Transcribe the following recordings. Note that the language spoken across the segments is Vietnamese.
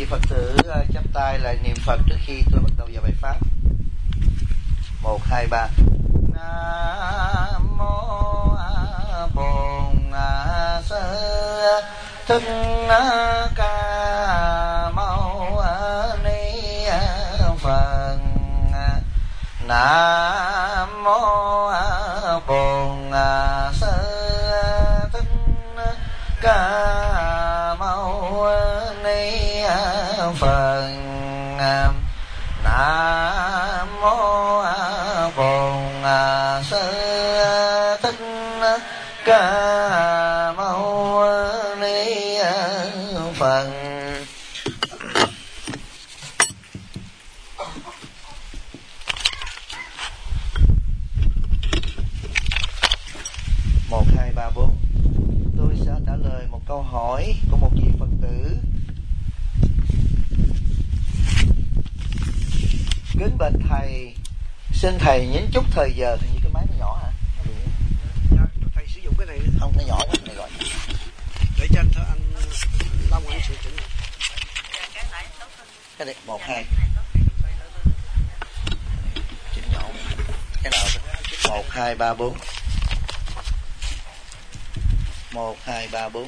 vị Phật tử chắp tay lại niệm Phật trước khi tôi bắt đầu vào bài pháp. 1, 2, 3. Nam mô Bổn Sư Thích Ca Mâu Ni Phật. Nam mô Bổn Sư Thích Ca Mâu Ni Phật. Nam mô Bổn Sư Thích Ca Mâu Ni Phật. Một, hai, ba, bốn. Tôi sẽ trả lời một câu hỏi của một vị Phật tử. Kính bạch thầy, xin thầy nhín chút thời giờ. Thì cái máy nó nhỏ hả? Thầy sử dụng cái này không, nó nhỏ quá, này gọi để cho anh Long anh sử dụng cái này. 1, 2 chỉnh nhỏ cái nào? 1, 2, 3, 4. 1, 2, 3, 4.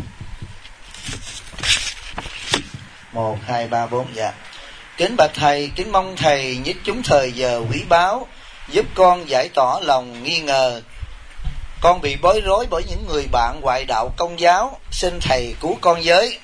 1, 2, 3, 4. Dạ. Kính bạch thầy, kính mong thầy nhích chúng thời giờ quý báu giúp con giải tỏa lòng nghi ngờ. Con bị bối rối bởi những người bạn ngoại đạo Công giáo, xin thầy cứu con với.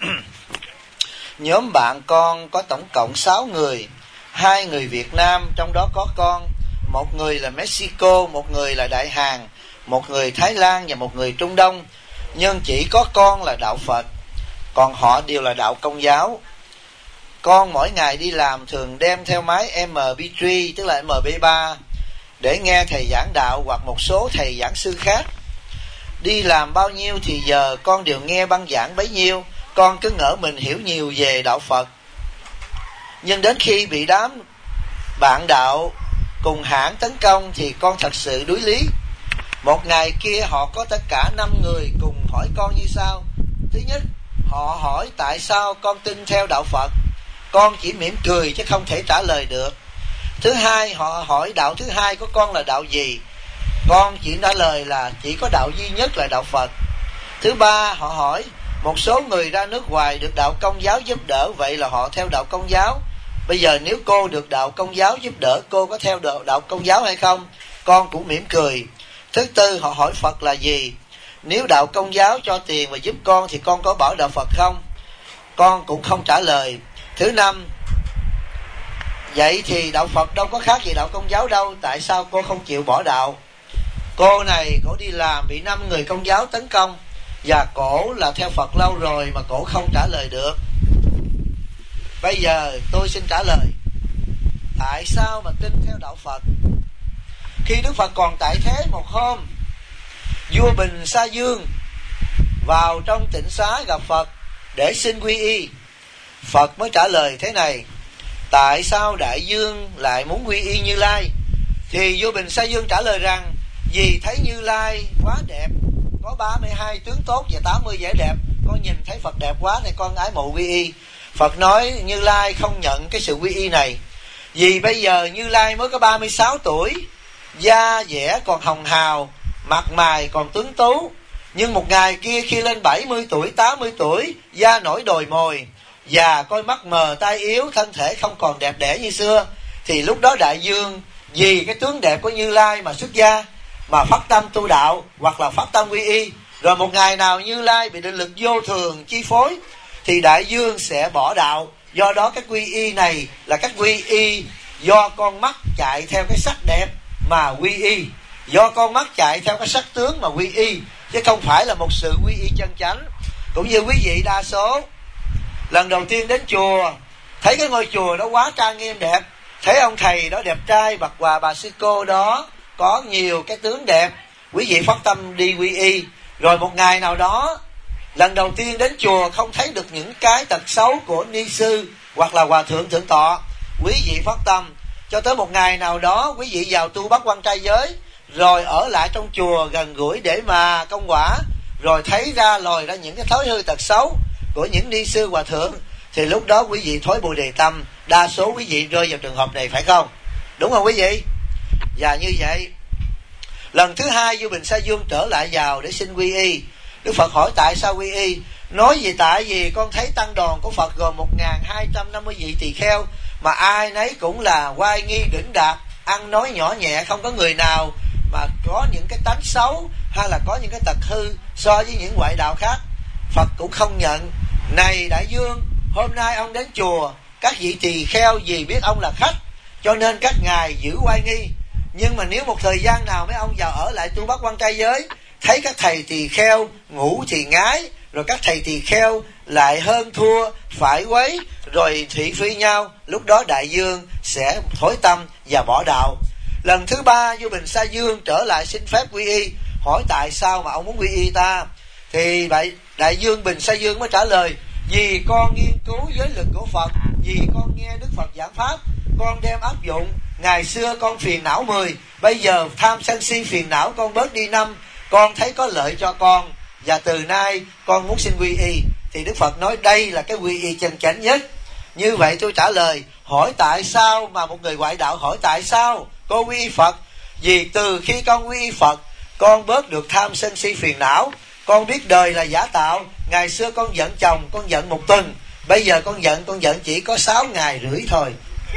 Nhóm bạn con có tổng cộng 6 người, 2 người Việt Nam, trong đó có con, một người là Mexico, một người là Đại Hàn, một người Thái Lan và một người Trung Đông. Nhưng chỉ có con là đạo Phật, còn họ đều là đạo Công giáo. Con mỗi ngày đi làm thường đem theo máy MP3, tức là MP3, để nghe thầy giảng đạo hoặc một số thầy giảng sư khác. Đi làm bao nhiêu thì giờ con đều nghe băng giảng bấy nhiêu. Con cứ ngỡ mình hiểu nhiều về đạo Phật. Nhưng đến khi bị đám bạn đạo cùng hãng tấn công thì con thật sự đuối lý. Một ngày kia họ có tất cả 5 người cùng hỏi con như sau. Thứ nhất, họ hỏi tại sao con tin theo đạo Phật. Con chỉ mỉm cười chứ không thể trả lời được. Thứ hai, họ hỏi đạo thứ hai của con là đạo gì. Con chỉ trả lời là chỉ có đạo duy nhất là đạo Phật. Thứ ba, họ hỏi một số người ra nước ngoài được đạo Công giáo giúp đỡ, vậy là họ theo đạo Công giáo. Bây giờ nếu cô được đạo Công giáo giúp đỡ, cô có theo đạo Công giáo hay không? Con cũng mỉm cười. Thứ tư, họ hỏi Phật là gì. Nếu đạo Công giáo cho tiền và giúp con thì con có bỏ đạo Phật không? Con cũng không trả lời. Thứ năm, vậy thì đạo Phật đâu có khác gì đạo Công giáo đâu, tại sao cô không chịu bỏ đạo? Cô này, cổ đi làm bị 5 người Công giáo tấn công, và cổ là theo Phật lâu rồi mà cổ không trả lời được. Bây giờ tôi xin trả lời. Tại sao mà tin theo đạo Phật? Khi Đức Phật còn tại thế, một hôm vua Bình Sa Dương vào trong tịnh xá gặp Phật để xin quy y. Phật mới trả lời thế này: tại sao đại dương lại muốn quy y Như Lai? Thì vua Bình Sa Dương trả lời rằng vì thấy Như Lai quá đẹp, có 32 tướng tốt và 80 vẻ đẹp, con nhìn thấy Phật đẹp quá nên con ái mộ quy y. Phật nói Như Lai không nhận cái sự quy y này, vì bây giờ Như Lai mới có 36 tuổi, da dẻ còn hồng hào, mặt mày còn tuấn tú. Nhưng một ngày kia khi lên 70 tuổi, 80 tuổi, da nổi đồi mồi, già coi mắt mờ tai yếu, thân thể không còn đẹp đẽ như xưa, thì lúc đó đại dương vì cái tướng đẹp của Như Lai mà xuất gia, mà phát tâm tu đạo hoặc là phát tâm quy y. Rồi một ngày nào Như Lai bị định lực vô thường chi phối thì đại dương sẽ bỏ đạo. Do đó cái quy y này là các quy y do con mắt chạy theo cái sắc đẹp mà quy y, do con mắt chạy theo cái sắc tướng mà quy y, chứ không phải là một sự quy y chân chánh. Cũng như quý vị đa số lần đầu tiên đến chùa, thấy cái ngôi chùa đó quá trang nghiêm đẹp, thấy ông thầy đó đẹp trai, bà sư cô đó có nhiều cái tướng đẹp, quý vị phát tâm đi quy y. Rồi một ngày nào đó, lần đầu tiên đến chùa không thấy được những cái tật xấu của ni sư hoặc là hòa thượng thượng tọa, quý vị phát tâm. Cho tới một ngày nào đó quý vị vào tu bát quan trai giới, rồi ở lại trong chùa gần gũi để mà công quả, rồi thấy ra lòi ra những cái thói hư tật xấu của những ni sư hòa thượng, thì lúc đó quý vị thối Bồ Đề tâm. Đa số quý vị rơi vào trường hợp này, phải không? Đúng không quý vị? Và như vậy, lần thứ hai vua Bình Sa Dương trở lại vào để xin quy y. Đức Phật hỏi tại sao quy y? Nói gì tại vì con thấy tăng đoàn của Phật gồm 1250 vị tỳ kheo, mà ai nấy cũng là oai nghi đỉnh đạt, ăn nói nhỏ nhẹ, không có người nào mà có những cái tánh xấu hay là có những cái tật hư so với những ngoại đạo khác. Phật cũng không nhận. Này đại vương, hôm nay ông đến chùa, các vị tỳ kheo vì biết ông là khách cho nên các ngài giữ oai nghi. Nhưng mà nếu một thời gian nào mấy ông vào ở lại tu Bắc Quan Trai Giới, thấy các thầy tỳ kheo ngủ thì ngái, rồi các thầy tỳ kheo lại hơn thua, phải quấy, rồi thị phi nhau, lúc đó đại vương sẽ thối tâm và bỏ đạo. Lần thứ ba vua Bình Sa Dương trở lại xin phép quy y, hỏi tại sao mà ông muốn quy y ta? Thì đại vương Bình Sa Dương mới trả lời: vì con nghiên cứu giới lực của Phật, vì con nghe Đức Phật giảng pháp, con đem áp dụng. Ngày xưa con phiền não 10, bây giờ tham sân si phiền não con bớt đi 5, con thấy có lợi cho con, và từ nay con muốn xin quy y. Thì Đức Phật nói đây là cái quy y chân chánh nhất. Như vậy tôi trả lời: hỏi tại sao mà một người ngoại đạo hỏi tại sao con quy y Phật? Vì từ khi con quy y Phật, con bớt được tham sân si phiền não. Con biết đời là giả tạo. Ngày xưa con giận chồng, con giận 1 tuần. Bây giờ con giận chỉ có 6 ngày rưỡi thôi.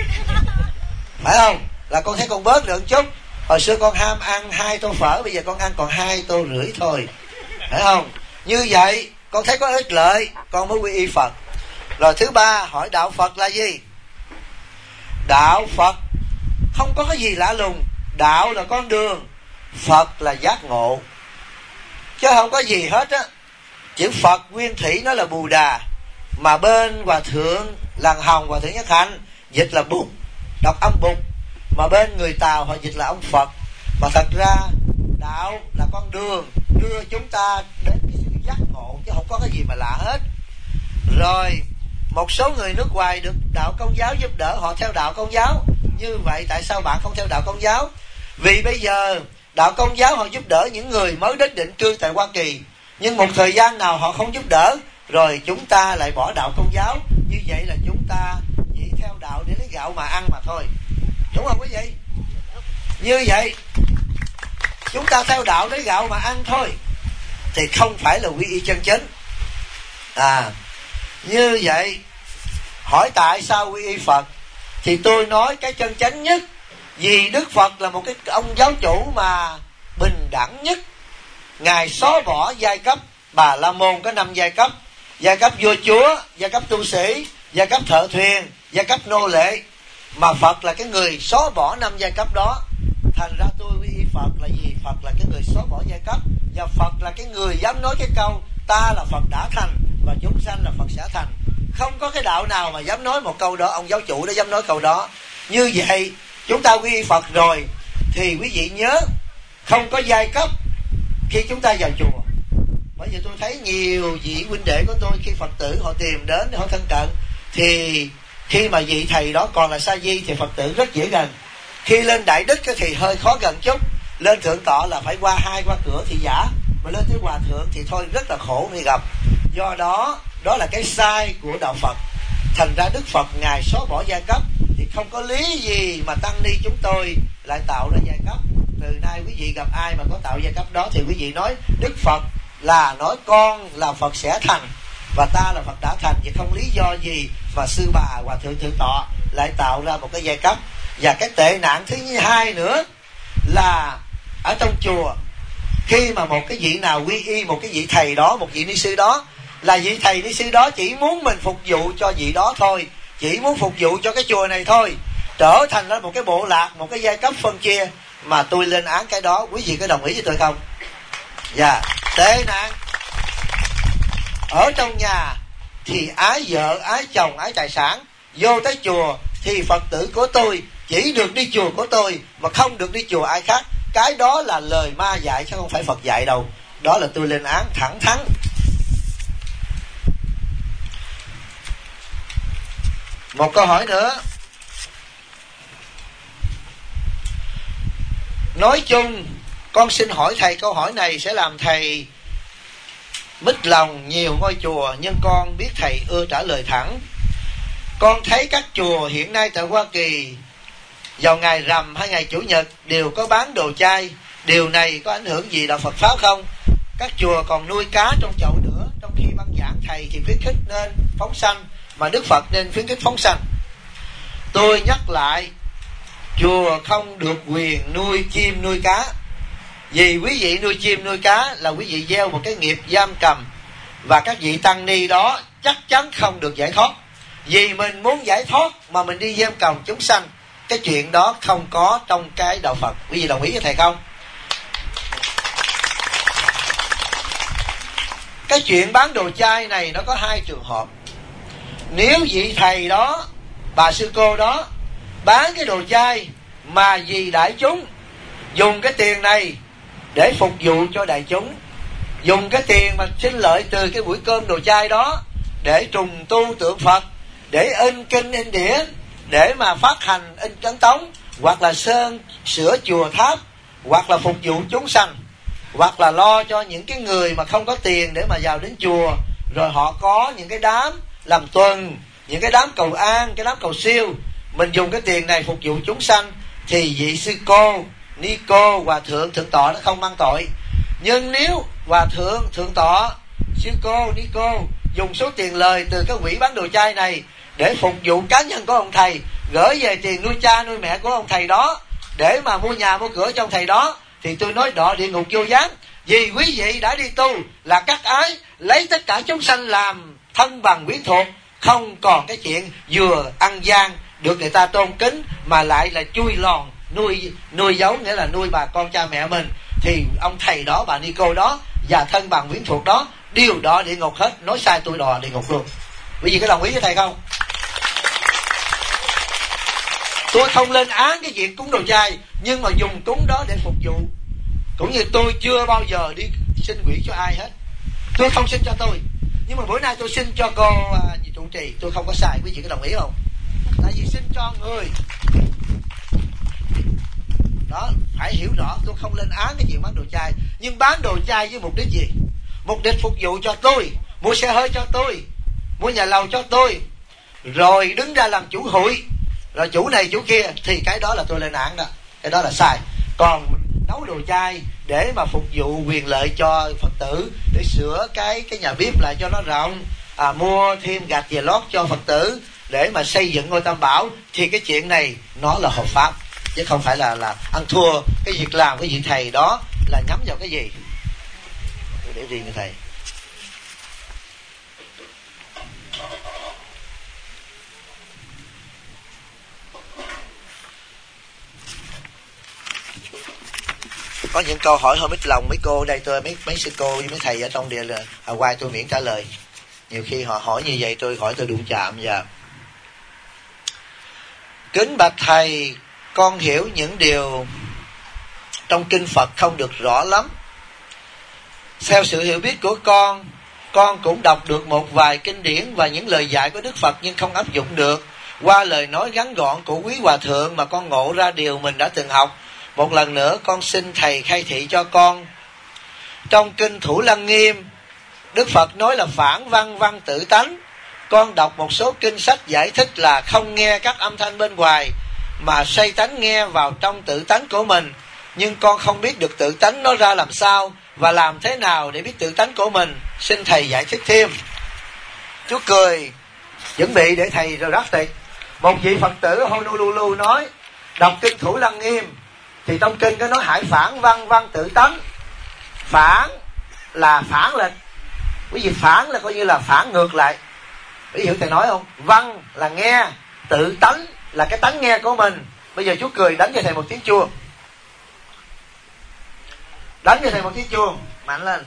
Phải không? Là con thấy con bớt được một chút. Hồi xưa con ham ăn 2 tô phở, bây giờ con ăn còn 2 tô rưỡi thôi. Phải không? Như vậy con thấy có ích lợi, con mới quy y Phật. Rồi thứ ba, hỏi đạo Phật là gì? Đạo Phật không có cái gì lạ lùng. Đạo là con đường, Phật là giác ngộ, chứ không có gì hết á. Chữ Phật nguyên thủy nó là Bù Đà, mà bên Hòa Thượng Làng Hồng, Hòa Thượng Nhất Hạnh dịch là Bụt, đọc âm Bụt, mà bên người Tàu họ dịch là ông Phật. Mà thật ra đạo là con đường đưa chúng ta đến cái sự giác ngộ, chứ không có cái gì mà lạ hết. Rồi một số người nước ngoài được đạo Công giáo giúp đỡ, họ theo đạo Công giáo. Như vậy tại sao bạn không theo đạo Công giáo? Vì bây giờ đạo Công giáo họ giúp đỡ những người mới đến định cư tại Hoa Kỳ, nhưng một thời gian nào họ không giúp đỡ, rồi chúng ta lại bỏ đạo Công giáo. Như vậy là chúng ta chỉ theo đạo để lấy gạo mà ăn mà thôi. Đúng không quý vị? Như vậy chúng ta theo đạo lấy gạo mà ăn thôi, thì không phải là quy y chân chánh. Như vậy hỏi tại sao quy y Phật, thì tôi nói cái chân chánh nhất. Vì Đức Phật là một cái ông giáo chủ mà bình đẳng nhất. Ngài xóa bỏ giai cấp Bà La Môn có 5 giai cấp: giai cấp vua chúa, giai cấp tu sĩ, giai cấp thợ thuyền, giai cấp nô lệ. Mà Phật là cái người xóa bỏ 5 giai cấp đó. Thành ra tôi quy y Phật là gì? Phật là cái người xóa bỏ giai cấp, và Phật là cái người dám nói cái câu ta là Phật đã thành và chúng sanh là Phật sẽ thành. Không có cái đạo nào mà dám nói một câu đó. Ông giáo chủ đã dám nói câu đó. Như vậy chúng ta quy y Phật rồi thì quý vị nhớ không có giai cấp khi chúng ta vào chùa. Bởi vì tôi thấy nhiều vị huynh đệ của tôi, khi Phật tử họ tìm đến để họ thân cận, thì khi mà vị thầy đó còn là sa di thì Phật tử rất dễ gần. Khi lên đại đức thì hơi khó gần chút. Lên thượng tọa là phải qua 2 qua cửa thì giả, mà lên tới hòa thượng thì thôi rất là khổ khi gặp. Do đó đó là cái sai của đạo Phật. Thành ra Đức Phật Ngài xóa bỏ giai cấp, thì không có lý gì mà tăng ni chúng tôi lại tạo ra giai cấp. Từ nay quý vị gặp ai mà có tạo giai cấp đó thì quý vị nói Đức Phật là nói con là Phật sẽ thành và ta là Phật đã thành, thì không lý do gì mà sư bà hòa thượng thượng tọa lại tạo ra một cái giai cấp. Và cái tệ nạn thứ hai nữa là ở trong chùa, khi mà một cái vị nào quy y một cái vị thầy đó, một vị ni sư đó, là vị thầy ni sư đó chỉ muốn mình phục vụ cho vị đó thôi, chỉ muốn phục vụ cho cái chùa này thôi, trở thành ra một cái bộ lạc, một cái giai cấp phân chia. Mà tôi lên án cái đó, quý vị có đồng ý với tôi không? Dạ, tệ nạn. Ở trong nhà thì ái vợ, ái chồng, ái tài sản. Vô tới chùa thì Phật tử của tôi chỉ được đi chùa của tôi, mà không được đi chùa ai khác. Cái đó là lời ma dạy chứ không phải Phật dạy đâu. Đó là tôi lên án thẳng thắn. Một câu hỏi nữa. Nói chung, con xin hỏi thầy câu hỏi này sẽ làm thầy mít lòng nhiều ngôi chùa, nhưng con biết thầy ưa trả lời thẳng. Con thấy các chùa hiện nay tại Hoa Kỳ vào ngày rằm hay ngày Chủ nhật đều có bán đồ chay. Điều này có ảnh hưởng gì đạo Phật pháp không? Các chùa còn nuôi cá trong chậu nữa. Trong khi băng giảng thầy thì khuyến khích nên phóng sanh, mà Đức Phật nên khuyến khích phóng sanh. Tôi nhắc lại, chùa không được quyền nuôi chim nuôi cá. Vì quý vị nuôi chim nuôi cá là quý vị gieo một cái nghiệp giam cầm, và các vị tăng ni đó chắc chắn không được giải thoát. Vì mình muốn giải thoát mà mình đi giam cầm chúng sanh, cái chuyện đó không có trong cái đạo Phật. Quý vị đồng ý với thầy không? Cái chuyện bán đồ chay này nó có hai trường hợp. Nếu vị thầy đó, bà sư cô đó bán cái đồ chay mà vì đại chúng, dùng cái tiền này để phục vụ cho đại chúng, dùng cái tiền mà sinh lợi từ cái buổi cơm đồ chay đó để trùng tu tượng Phật, để in kinh in đĩa, để mà phát hành in ấn tống, hoặc là sửa chùa tháp, hoặc là phục vụ chúng sanh, hoặc là lo cho những cái người mà không có tiền để mà vào đến chùa, rồi họ có những cái đám làm tuần, những cái đám cầu an, cái đám cầu siêu, mình dùng cái tiền này phục vụ chúng sanh, thì vị sư cô, ni cô, hòa thượng, thượng tọa nó không mang tội. Nhưng nếu hòa thượng, thượng tọa, sư cô, ni cô dùng số tiền lời từ cái quỹ bán đồ chay này để phục vụ cá nhân của ông thầy, gửi về tiền nuôi cha nuôi mẹ của ông thầy đó, để mà mua nhà mua cửa cho ông thầy đó, thì tôi nói đọa địa ngục vô gián. Vì quý vị đã đi tu là các ái, lấy tất cả chúng sanh làm thân bằng quyến thuộc, không còn cái chuyện vừa ăn gian được người ta tôn kính mà lại là chui lòn nuôi giấu, nghĩa là nuôi bà con cha mẹ mình, thì ông thầy đó, bà ni cô đó và thân bằng quyến thuộc đó đều đọa địa ngục hết. Nói sai tôi đọa địa ngục luôn. Quý vị có đồng ý với thầy không? Tôi không lên án cái chuyện cúng đồ chay, nhưng mà dùng cúng đó để phục vụ. Cũng như tôi chưa bao giờ đi xin quỹ cho ai hết. Tôi không xin cho tôi, nhưng mà bữa nay tôi xin cho cô trụ trì. Tôi không có sai. Quý vị có đồng ý không? Tại vì xin cho người đó, phải hiểu rõ. Tôi không lên án cái chuyện bán đồ chay, nhưng bán đồ chay với mục đích gì? Mục đích phục vụ cho tôi, mua xe hơi cho tôi, mua nhà lầu cho tôi, rồi đứng ra làm chủ hụi, rồi chủ này chủ kia, thì cái đó là tôi lên án đó. Cái đó là sai. Còn nấu đồ chay để mà phục vụ quyền lợi cho Phật tử, để sửa cái nhà bếp lại cho nó rộng, mua thêm gạch về lót cho Phật tử để mà xây dựng ngôi Tam Bảo, thì cái chuyện này nó là hợp pháp, chứ không phải là ăn thua. Cái việc làm của vị thầy đó là nhắm vào cái gì? Để riêng với thầy. Có những câu hỏi hơi mít lòng mấy cô đây, tôi mấy sư cô với mấy thầy ở trong địa là Hawaii tôi miễn trả lời. Nhiều khi họ hỏi như vậy tôi hỏi tôi đụng chạm. Và kính bạch thầy, con hiểu những điều trong kinh Phật không được rõ lắm. Theo sự hiểu biết của con cũng đọc được một vài kinh điển và những lời dạy của Đức Phật, nhưng không áp dụng được. Qua lời nói ngắn gọn của quý hòa thượng mà con ngộ ra điều mình đã từng học. Một lần nữa con xin thầy khai thị cho con. Trong kinh Thủ Lăng Nghiêm, Đức Phật nói là phản văn văn tự tánh. Con đọc một số kinh sách giải thích là không nghe các âm thanh bên ngoài, mà xây tánh nghe vào trong tự tánh của mình. Nhưng con không biết được tự tánh nó ra làm sao, và làm thế nào để biết tự tánh của mình. Xin thầy giải thích thêm. Chú cười, chuẩn bị để thầy rồi đáp tịch. Một vị Phật tử Honolulu nói, đọc kinh Thủ Lăng Nghiêm, thì trong kinh có nói hãy phản văn văn tự tánh. Phản là phản lên. Quý vị, phản là coi như là phản ngược lại. Quý vị hiểu thầy nói không? Văn là nghe, tự tánh là cái tánh nghe của mình. Bây giờ chú cười đánh cho thầy một tiếng chuông. Đánh cho thầy một tiếng chuông mạnh lên.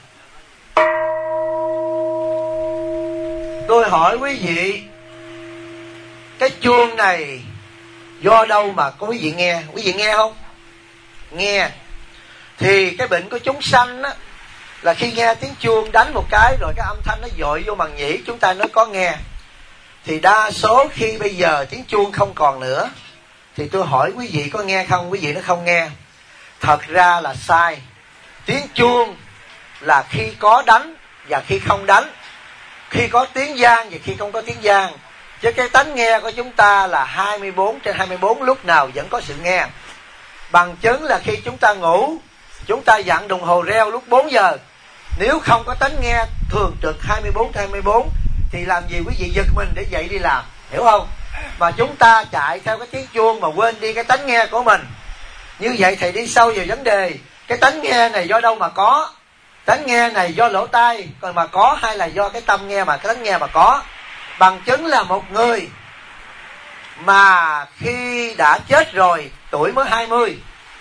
Tôi hỏi quý vị, cái chuông này do đâu mà có quý vị nghe? Quý vị nghe không? Nghe. Thì cái bệnh của chúng sanh á, là khi nghe tiếng chuông đánh một cái rồi cái âm thanh nó dội vô màng nhĩ, chúng ta nó có nghe. Thì đa số khi bây giờ tiếng chuông không còn nữa, thì tôi hỏi quý vị có nghe không? Quý vị nó không nghe. Thật ra là sai. Tiếng chuông là khi có đánh và khi không đánh, khi có tiếng vang và khi không có tiếng vang. Chứ cái tánh nghe của chúng ta là 24/24, lúc nào vẫn có sự nghe. Bằng chứng là khi chúng ta ngủ, chúng ta dặn đồng hồ reo lúc 4 giờ. Nếu không có tánh nghe thường trực 24/24 thì làm gì quý vị giật mình để dậy đi làm, hiểu không? Mà chúng ta chạy theo cái tiếng chuông mà quên đi cái tánh nghe của mình. Như vậy thầy đi sâu vào vấn đề, cái tánh nghe này do đâu mà có? Tánh nghe này do lỗ tai còn mà có, hay là do cái tâm nghe mà cái tánh nghe mà có? Bằng chứng là một người mà khi đã chết rồi, tuổi mới 20,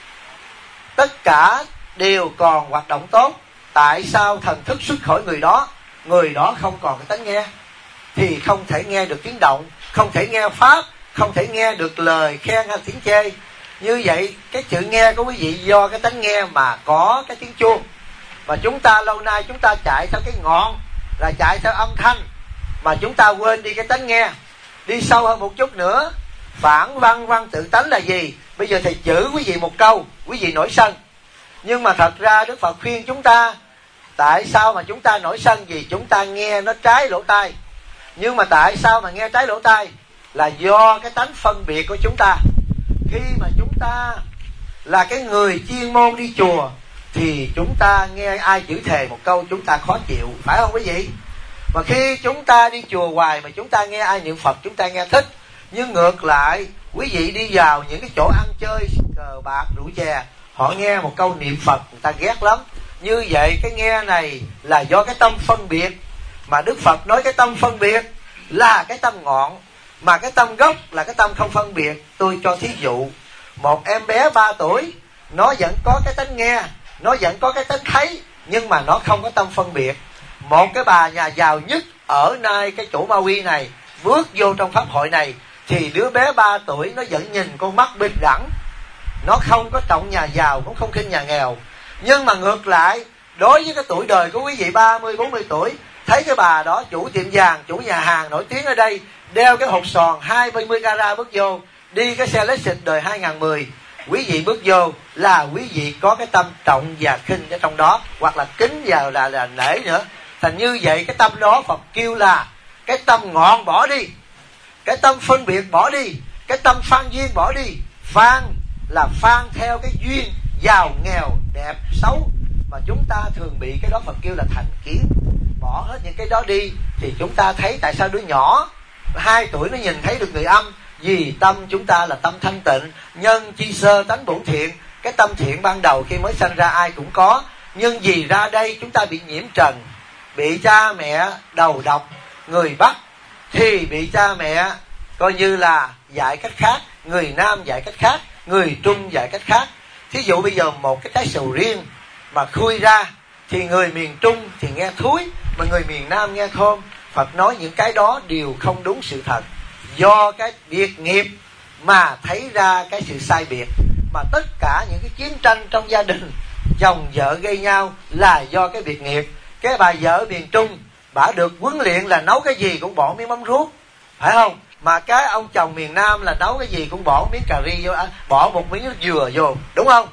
tất cả đều còn hoạt động tốt. Tại sao thần thức xuất khỏi người đó không còn cái tánh nghe? Thì không thể nghe được tiếng động, không thể nghe pháp, không thể nghe được lời khen hay tiếng chê. Như vậy cái sự nghe của quý vị do cái tánh nghe mà có cái tiếng chuông. Mà chúng ta lâu nay chúng ta chạy theo cái ngọn, là chạy theo âm thanh, mà chúng ta quên đi cái tánh nghe. Đi sâu hơn một chút nữa, phản văn tự tánh là gì? Bây giờ thầy chửi quý vị một câu, quý vị nổi sân. Nhưng mà thật ra Đức Phật khuyên chúng ta, tại sao mà chúng ta nổi sân? Vì chúng ta nghe nó trái lỗ tai. Nhưng mà tại sao mà nghe trái lỗ tai? Là do cái tánh phân biệt của chúng ta. Khi mà chúng ta là cái người chuyên môn đi chùa thì chúng ta nghe ai chửi thề một câu chúng ta khó chịu, phải không quý vị? Mà khi chúng ta đi chùa hoài mà chúng ta nghe ai niệm Phật chúng ta nghe thích. Nhưng ngược lại, quý vị đi vào những cái chỗ ăn chơi cờ bạc rượu chè, họ nghe một câu niệm Phật người ta ghét lắm. Như vậy cái nghe này là do cái tâm phân biệt. Mà Đức Phật nói cái tâm phân biệt là cái tâm ngọn, mà cái tâm gốc là cái tâm không phân biệt. Tôi cho thí dụ, một em bé 3 tuổi, nó vẫn có cái tánh nghe, nó vẫn có cái tánh thấy, nhưng mà nó không có tâm phân biệt. Một cái bà nhà giàu nhất ở nay cái chỗ Ma Uy này, bước vô trong pháp hội này, thì đứa bé 3 tuổi nó vẫn nhìn con mắt bình đẳng. Nó không có trọng nhà giàu, cũng không khinh nhà nghèo. Nhưng mà ngược lại, đối với cái tuổi đời của quý vị 30-40 tuổi, thấy cái bà đó chủ tiệm vàng, chủ nhà hàng nổi tiếng ở đây, đeo cái hột sòn 20 carat bước vô, đi cái xe Lexus đời 2010, quý vị bước vô là quý vị có cái tâm trọng và khinh ở trong đó, hoặc là kính và là nể nữa. Thành như vậy cái tâm đó Phật kêu là cái tâm ngọn bỏ đi, cái tâm phân biệt bỏ đi, cái tâm phan duyên bỏ đi. Phan là phan theo cái duyên, giàu nghèo đẹp xấu, mà chúng ta thường bị cái đó Phật kêu là thành kiến. Bỏ hết những cái đó đi thì chúng ta thấy tại sao đứa nhỏ 2 tuổi nó nhìn thấy được người âm. Vì tâm chúng ta là tâm thanh tịnh, nhân chi sơ tánh bổn thiện. Cái tâm thiện ban đầu khi mới sanh ra ai cũng có, nhưng vì ra đây chúng ta bị nhiễm trần, bị cha mẹ đầu độc, người Bắc thì bị cha mẹ coi như là dạy cách khác, người Nam dạy cách khác, người Trung dạy cách khác. Thí dụ bây giờ một cái trái sầu riêng mà khui ra thì người miền Trung thì nghe thúi, mà người miền Nam nghe thơm. Phật nói những cái đó đều không đúng sự thật, do cái biệt nghiệp mà thấy ra cái sự sai biệt. Mà tất cả những cái chiến tranh trong gia đình, chồng vợ gây nhau là do cái biệt nghiệp. Cái bà vợ miền Trung, bà được huấn luyện là nấu cái gì cũng bỏ miếng mắm ruốc, phải không? Mà cái ông chồng miền Nam là nấu cái gì cũng bỏ miếng cà ri vô, bỏ một miếng nước dừa vô, đúng không?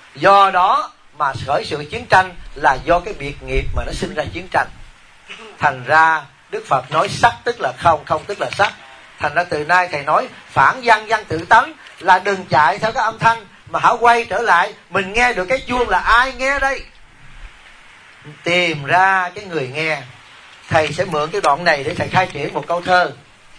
Do đó mà khởi sự chiến tranh là do cái biệt nghiệp mà nó sinh ra chiến tranh. Thành ra Đức Phật nói sắc tức là không, không tức là sắc. Thành ra từ nay thầy nói phản văn tự tánh là đừng chạy theo cái âm thanh, mà hãy quay trở lại. Mình nghe được cái chuông là ai nghe đây? Tìm ra cái người nghe. Thầy sẽ mượn cái đoạn này để thầy khai triển một câu thơ.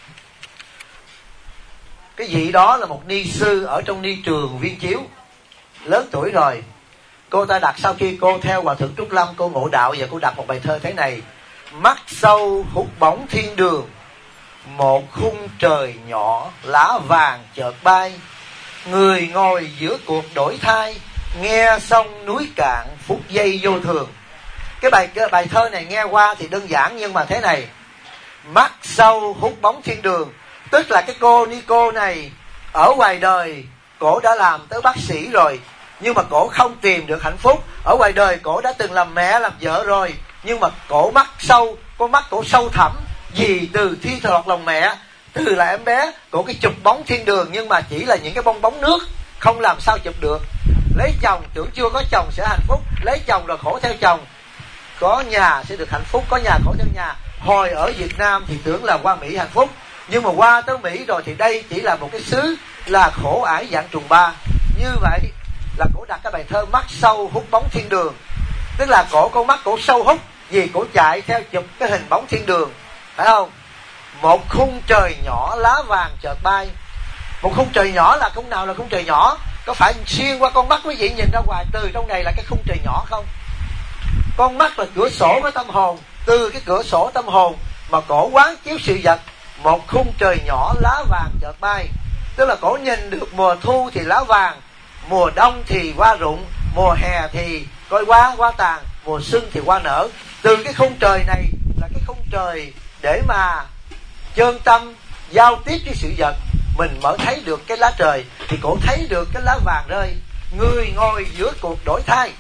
Cái vị đó là một ni sư ở trong ni trường Viên Chiếu, lớn tuổi rồi. Cô ta đặt, sau khi cô theo Hòa Thượng Trúc Lâm cô ngộ đạo, và cô đặt một bài thơ thế này: mắt sâu hút bóng thiên đường, một khung trời nhỏ lá vàng chợt bay, người ngồi giữa cuộc đổi thay, nghe sông núi cạn phút giây vô thường. Cái bài thơ này nghe qua thì đơn giản, nhưng mà thế này: mắt sâu hút bóng thiên đường, tức là cái cô ni cô này ở ngoài đời cổ đã làm tới bác sĩ rồi, nhưng mà cổ không tìm được hạnh phúc. Ở ngoài đời cổ đã từng làm mẹ làm vợ rồi, nhưng mà cổ mắc sâu, con mắt cổ sâu thẳm. Vì từ thi thoạt lòng mẹ, từ là em bé cổ cái chụp bóng thiên đường, nhưng mà chỉ là những cái bong bóng nước, không làm sao chụp được. Lấy chồng tưởng chưa có chồng sẽ hạnh phúc, lấy chồng rồi khổ theo chồng. Có nhà sẽ được hạnh phúc, có nhà khổ theo nhà. Hồi ở Việt Nam thì tưởng là qua Mỹ hạnh phúc, Nhưng mà qua tới Mỹ rồi thì đây chỉ là một cái xứ là khổ ải dạng trùng ba. Như vậy là cổ đặt cái bài thơ mắt sâu hút bóng thiên đường. Tức là con mắt cổ sâu hút, vì cổ chạy theo chụp cái hình bóng thiên đường, phải không? Một khung trời nhỏ lá vàng chợt bay. Một khung trời nhỏ là khung nào là khung trời nhỏ? Có phải xuyên qua con mắt quý vị nhìn ra ngoài từ trong này là cái khung trời nhỏ không? Con mắt là cửa sổ của tâm hồn. Từ cái cửa sổ tâm hồn mà cổ quán chiếu sự vật. Một khung trời nhỏ lá vàng chợt bay. Tức là cổ nhìn được mùa thu thì lá vàng, mùa đông thì hoa rụng, mùa hè thì coi hoa tàn, mùa xuân thì hoa nở. Từ cái khung trời này là cái khung trời để mà chân tâm giao tiếp với sự vật, mình mới thấy được cái lá trời. Thì cổ thấy được cái lá vàng rơi. Người ngồi giữa cuộc đổi thay,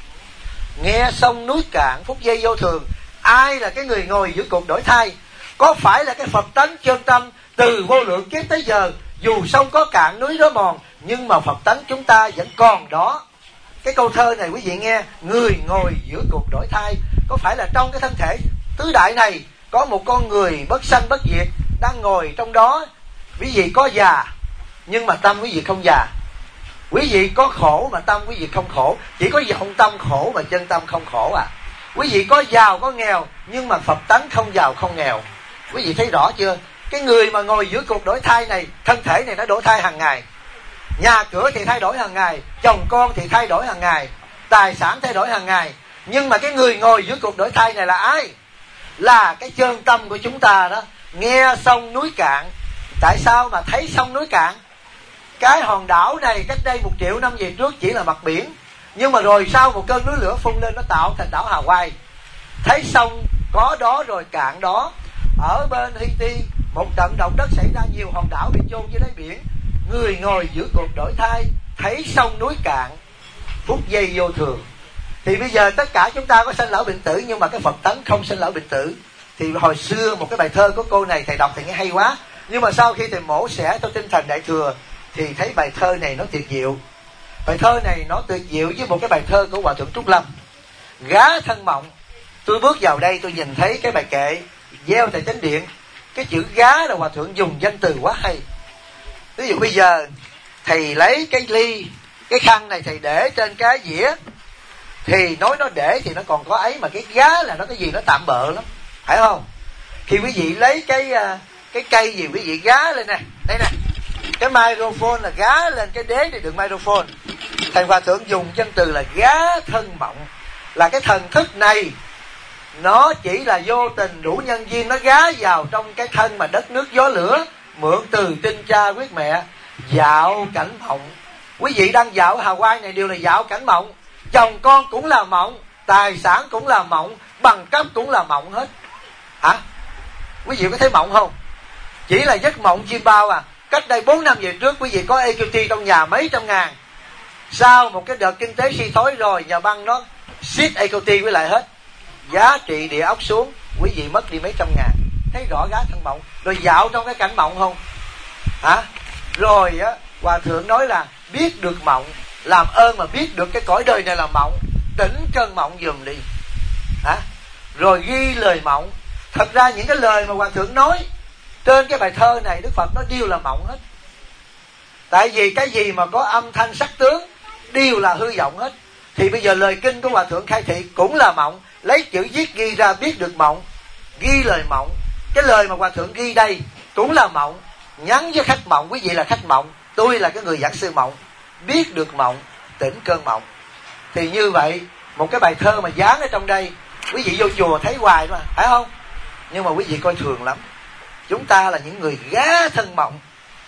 nghe sông núi cạn phút giây vô thường. Ai là cái người ngồi giữa cuộc đổi thay? Có phải là cái Phật tánh chân tâm từ vô lượng kiếp tới giờ? Dù sông có cạn núi đó mòn, nhưng mà Phật tánh chúng ta vẫn còn đó. Cái câu thơ này quý vị nghe, người ngồi giữa cuộc đổi thay. Có phải là trong cái thân thể tứ đại này có một con người bất sanh bất diệt đang ngồi trong đó? Quý vị có già nhưng mà tâm quý vị không già. Quý vị có khổ mà tâm quý vị không khổ. Chỉ có vọng tâm khổ mà chân tâm không khổ à. Quý vị có giàu có nghèo, nhưng mà Phật tánh không giàu không nghèo. Quý vị thấy rõ chưa? Cái người mà ngồi giữa cuộc đổi thay này, thân thể này nó đổi thay hàng ngày. Nhà cửa thì thay đổi hàng ngày, chồng con thì thay đổi hàng ngày, tài sản thay đổi hàng ngày. Nhưng mà cái người ngồi giữa cuộc đổi thay này là ai? Là cái chân tâm của chúng ta đó. Nghe sông núi cạn. Tại sao mà thấy sông núi cạn? Cái hòn đảo này cách đây 1 triệu năm về trước chỉ là mặt biển. Nhưng mà rồi sau một cơn núi lửa phun lên, nó tạo thành đảo Hawaii. Thấy sông có đó rồi cạn đó. Ở bên Haiti, một trận động đất xảy ra, nhiều hòn đảo bị chôn dưới đáy biển. Người ngồi giữa cuộc đổi thay, thấy sông núi cạn, phút giây vô thường. Thì bây giờ tất cả chúng ta có sanh lão bệnh tử, nhưng mà cái Phật tánh không sanh lão bệnh tử. Thì hồi xưa một cái bài thơ của cô này thầy đọc thì nghe hay quá. Nhưng mà sau khi thầy mổ xẻ cho tinh thần đại thừa thì thấy bài thơ này nó tuyệt diệu. Bài thơ này nó tuyệt diệu với một cái bài thơ của Hòa Thượng Trúc Lâm. Gá thân mộng. Tôi bước vào đây tôi nhìn thấy cái bài kệ gieo tại chánh điện. Cái chữ gá là Hòa Thượng dùng danh từ quá hay. Ví dụ bây giờ thầy lấy cái ly, cái khăn này thầy để trên cái dĩa, thì nói nó để thì nó còn có ấy, mà cái gá là nó cái gì nó tạm bợ lắm, phải không? Khi quý vị lấy cái cây gì quý vị gá lên nè, đây nè, cái microphone là gá lên cái đế để đựng microphone. Thầy Hòa Thượng dùng danh từ là gá thân mộng. Là cái thần thức này nó chỉ là vô tình đủ nhân duyên, nó gá vào trong cái thân mà đất nước gió lửa, mượn từ tinh cha quyết mẹ, dạo cảnh mộng. Quý vị đang dạo Hawaii này đều là dạo cảnh mộng. Chồng con cũng là mộng, tài sản cũng là mộng, bằng cấp cũng là mộng hết. Hả? Quý vị có thấy mộng không? Chỉ là giấc mộng chim bao à. Cách đây 4 năm về trước quý vị có EQT trong nhà mấy trăm ngàn. Sau một cái đợt kinh tế suy thoái rồi, nhà băng nó siết EQT với lại hết, giá trị địa ốc xuống, quý vị mất đi mấy trăm ngàn. Thấy rõ gá thân mộng. Rồi dạo trong cái cảnh mộng không? Hả? Rồi á, Hòa Thượng nói là biết được mộng, làm ơn mà biết được cái cõi đời này là mộng, tỉnh cơn mộng giùm đi. Hả? Rồi ghi lời mộng. Thật ra những cái lời mà Hòa Thượng nói trên cái bài thơ này, Đức Phật nói đều là mộng hết. Tại vì cái gì mà có âm thanh sắc tướng đều là hư vọng hết. Thì bây giờ lời kinh của Hòa Thượng khai thị cũng là mộng. Lấy chữ viết ghi ra biết được mộng, ghi lời mộng. Cái lời mà Hòa Thượng ghi đây cũng là mộng. Nhắn với khách mộng, quý vị là khách mộng, tôi là cái người giảng sư mộng. Biết được mộng, tỉnh cơn mộng. Thì như vậy, một cái bài thơ mà dán ở trong đây, quý vị vô chùa thấy hoài mà, phải không? Nhưng mà quý vị coi thường lắm. Chúng ta là những người gá thân mộng,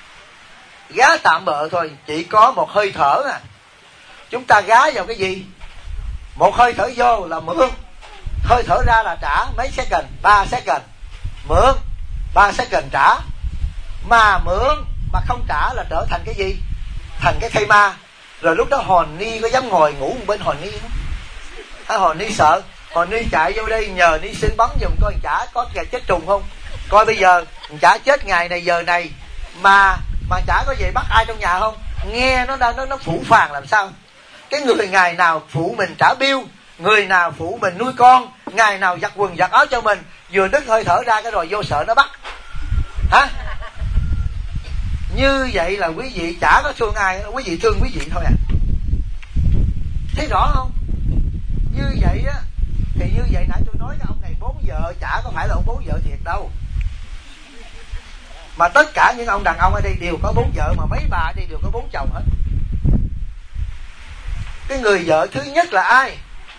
gá tạm bợ thôi, chỉ có một hơi thở à. Chúng ta gá vào cái gì? Một hơi thở vô là mượn, hơi thở ra là trả mấy second, 3 second. Mượn 3 second trả. Mà mượn mà không trả là trở thành cái gì? Thành cái thây ma. Rồi lúc đó hồn ni có dám ngồi ngủ một bên hồn ni không? Hồn ni sợ, hồn ni chạy vô đây nhờ ni xin bắn giùm coi chả có kẻ chết trùng không. Coi bây giờ chả chết ngày này giờ này mà chả có về bắt ai trong nhà không? Nghe nó phủ phàng làm sao? Cái người ngày nào phụ mình trả bill, người nào phụ mình nuôi con, ngày nào giặt quần giặt áo cho mình, vừa đứt hơi thở ra cái rồi vô sợ nó bắt. Hả? Như vậy là quý vị chả có thương ai, quý vị thương quý vị thôi à. Thấy rõ không? Như vậy á, thì như vậy nãy tôi nói cái ông này 4 vợ chả có phải là ông 4 vợ thiệt đâu. Mà tất cả những ông đàn ông ở đây đều có 4 vợ, mà mấy bà ở đây đều có 4 chồng hết. Cái người vợ thứ nhất là ai?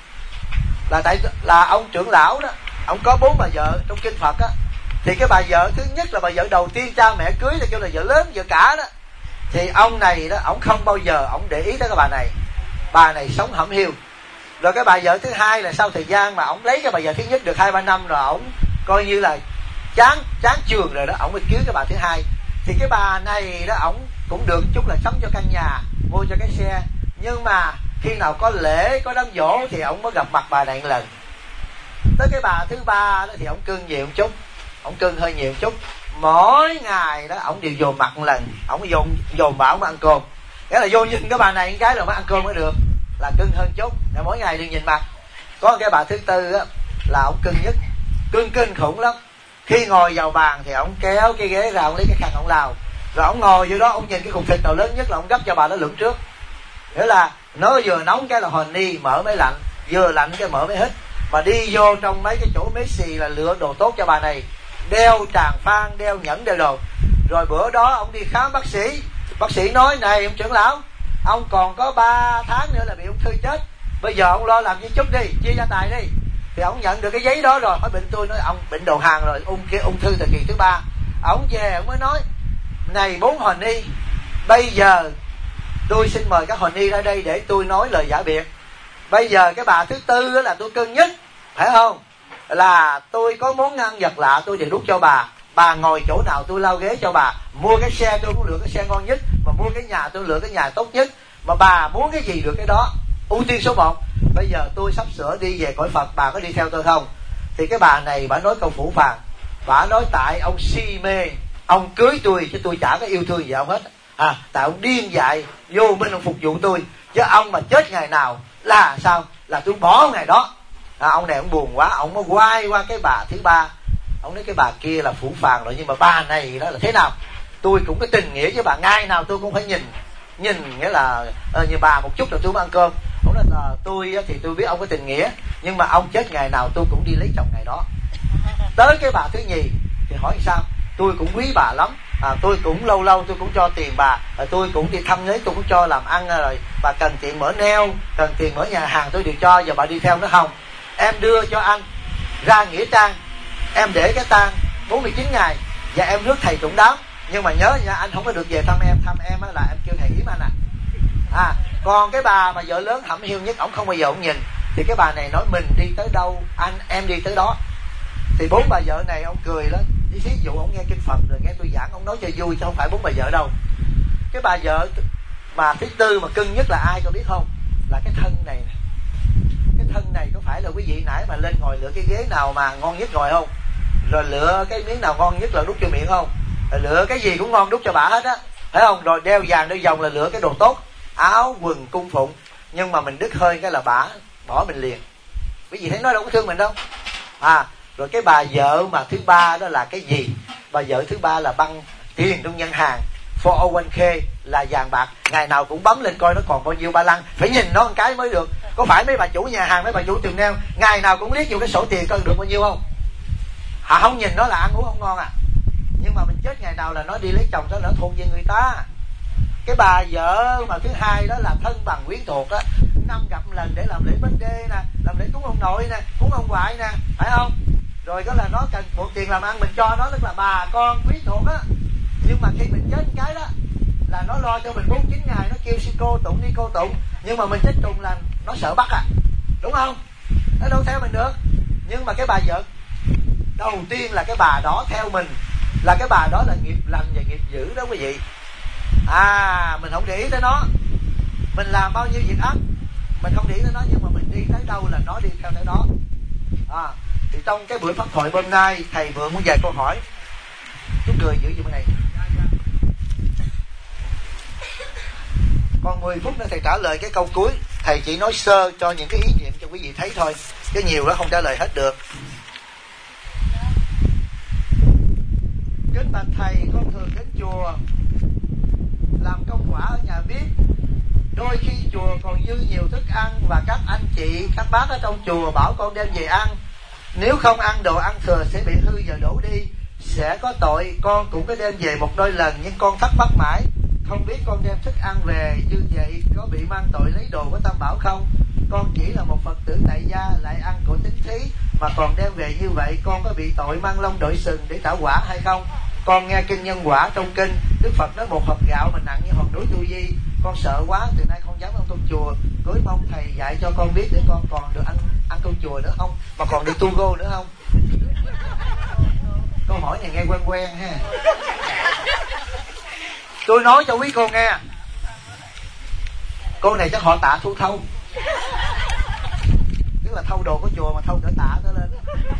Là ông trưởng lão đó, ông có 4 bà vợ trong kinh Phật á. Thì cái bà vợ thứ nhất là bà vợ đầu tiên cha mẹ cưới là kêu là vợ lớn, vợ cả đó. Thì ông này đó, ông không bao giờ ông để ý tới cái bà này. Bà này sống hẩm hiu. Rồi cái bà vợ thứ hai là sau thời gian mà ông lấy cái bà vợ thứ nhất được 2-3 năm rồi, ông coi như là chán chường rồi đó, ông mới cưới cái bà thứ hai. Thì cái bà này đó, ông cũng được chút là sống cho căn nhà, mua cho cái xe. Nhưng mà khi nào có lễ, có đám giỗ thì ông mới gặp mặt bà này một lần. Tới cái bà thứ ba đó thì ông cưng nhiều một chút, ông cưng hơi nhiều một chút. Mỗi ngày đó ông đều dồn mặt một lần, ông dồn bảo mà ăn cơm. Nghĩa là vô nhìn cái bà này cái rồi mới ăn cơm mới được, là cưng hơn chút. Để mỗi ngày đều nhìn mặt. Có cái bà thứ tư á là ông cưng nhất, cưng khủng lắm. Khi ngồi vào bàn thì ông kéo cái ghế ra, ông lấy cái khăn ông lau, rồi ông ngồi vô đó, ông nhìn cái cục thịt nào lớn nhất là ông gấp cho bà nó lượm trước. Nghĩa là nó vừa nóng cái là hòn ni mở mới lạnh, vừa lạnh cái mở mới hít. Mà đi vô trong mấy cái chỗ mế xì là lựa đồ tốt cho bà này, đeo tràng phan, đeo nhẫn, đeo đồ. Rồi bữa đó ông đi khám bác sĩ, bác sĩ nói này ông trưởng lão, ông còn có 3 tháng nữa là bị ung thư chết, bây giờ ông lo làm gì chút đi, chia gia tài đi. Thì ông nhận được cái giấy đó rồi, hỏi bệnh tôi, nói ông bệnh đầu hàng rồi, ung thư thời kỳ thứ 3. Ông về ông mới nói này 4 hòn ni, bây giờ tôi xin mời các hòn ni ra đây để tôi nói lời giả biệt. Bây giờ cái bà thứ tư đó là tôi cưng nhất, phải không? Là tôi có món ăn vật lạ tôi đều đút cho bà ngồi chỗ nào tôi lau ghế cho bà, mua cái xe tôi cũng lựa cái xe ngon nhất, mà mua cái nhà tôi lựa cái nhà tốt nhất, mà bà muốn cái gì được cái đó, ưu tiên số 1. Bây giờ tôi sắp sửa đi về cõi Phật, bà có đi theo tôi không? Thì cái bà này bà nói câu phủ phàng, bà nói tại ông si mê, ông cưới tôi chứ tôi chả có yêu thương gì ông hết. Tại ông điên dại vô minh, ông phục vụ tôi, chứ ông mà chết ngày nào là sao, là tôi bỏ ngày đó. Ông này ông buồn quá, ông mới quay qua cái bà thứ 3. Ông nói cái bà kia là phủ phàng rồi, nhưng mà bà này đó là thế nào? Tôi cũng có tình nghĩa với bà, ngày nào tôi cũng phải nhìn nghĩa là như bà một chút rồi tôi mới ăn cơm. Ông nói là tôi thì tôi biết ông có tình nghĩa, nhưng mà ông chết ngày nào tôi cũng đi lấy chồng ngày đó. Tới cái bà thứ nhì thì hỏi sao? Tôi cũng quý bà lắm, tôi cũng lâu tôi cũng cho tiền bà, tôi cũng đi thăm ấy, tôi cũng cho làm ăn rồi. Bà cần tiền mở neo, cần tiền mở nhà hàng tôi đều cho, giờ bà đi theo nó không? Em đưa cho anh ra nghĩa trang, em để cái tang 49 ngày và em rước thầy tụng đám, nhưng mà nhớ nha, anh không có được về thăm em là em kêu thầy yếm anh Còn cái bà mà vợ lớn hẩm hiu nhất, ổng không bao giờ ổng nhìn. Thì cái bà này nói mình đi tới đâu em đi tới đó. Thì 4 bà vợ này ông cười đó, ví dụ ông nghe kinh Phật rồi nghe tôi giảng, ông nói cho vui chứ không phải 4 bà vợ đâu. Cái bà vợ mà thứ tư mà cưng nhất là ai có biết không? Là cái thân này nè. Cái thân này có phải là quý vị nãy mà lên ngồi lựa cái ghế nào mà ngon nhất ngồi không? Rồi lựa cái miếng nào ngon nhất là đút cho miệng không? Rồi lựa cái gì cũng ngon đút cho bà hết á, phải không? Rồi đeo vàng đeo vòng là lựa cái đồ tốt, áo quần cung phụng. Nhưng mà mình đứt hơi cái là bà bỏ mình liền. Quý vị thấy nói đâu có thương mình đâu. Rồi cái bà vợ mà thứ 3 đó là cái gì? Bà vợ thứ 3 là băng tiền trong ngân hàng, 401k là vàng bạc, ngày nào cũng bấm lên coi nó còn bao nhiêu ba lăng, phải nhìn nó một cái mới được. Có phải mấy bà chủ nhà hàng, mấy bà chủ tiệm nail ngày nào cũng liếc vô cái sổ tiền coi được bao nhiêu không? Không nhìn nó là ăn uống không ngon Nhưng mà mình chết ngày nào là nó đi lấy chồng, đó là thôn với người ta. Cái bà vợ mà thứ 2 đó là thân bằng quyến thuộc á, năm gặp một lần để làm lễ bến đê nè, làm lễ cúng ông nội nè, cúng ông ngoại nè, phải không? Rồi đó là nó cần một tiền làm ăn, mình cho nó, tức là bà con quyến thuộc á. Nhưng mà khi mình chết cái đó là nó lo cho mình 49 ngày, nó kêu sư cô tụng đi cô tụng, nhưng mà mình chết trùng là nó sợ bắt đúng không? Nó đâu theo mình được. Nhưng mà cái bà vợ đầu tiên là cái bà đó theo mình, là cái bà đó là nghiệp lành và nghiệp dữ đó quý vị. Mình không để ý tới nó, mình làm bao nhiêu việc ác mình không để ý tới nó, nhưng mà mình đi tới đâu là nó đi theo tới đó. Thì trong cái buổi pháp thoại hôm nay, thầy vừa muốn vài câu hỏi, chút người giữ gì bên này. Còn 10 phút nữa thầy trả lời cái câu cuối. Thầy chỉ nói sơ cho những cái ý niệm cho quý vị thấy thôi, cái nhiều đó không trả lời hết được. Kính bạch thầy, con thường đến chùa Đôi khi chùa còn dư nhiều thức ăn và các anh chị, các bác ở trong chùa bảo con đem về ăn. Nếu không ăn đồ ăn thừa sẽ bị hư và đổ đi, sẽ có tội. Con cũng có đem về một đôi lần, nhưng con thắc mắc mãi, không biết con đem thức ăn về như vậy có bị mang tội lấy đồ của Tam Bảo không? Con chỉ là một Phật tử tại gia, lại ăn của tín thí mà còn đem về như vậy, con có bị tội mang lông đội sừng để trả quả hay không? Con nghe kinh nhân quả trong kinh, Đức Phật nói một hộp gạo mà nặng như hòn núi Tu Di. Con sợ quá, từ nay không dám ăn cơm chùa. Cưới mong thầy dạy cho con biết để con còn được ăn cơm chùa nữa không, mà còn được tu gô nữa không? Câu hỏi này nghe quen quen ha. Tôi nói cho quý cô nghe, cô này chắc họ Tạ thu thâu, tức là thâu đồ của chùa mà thâu cỡ Tạ nó lên.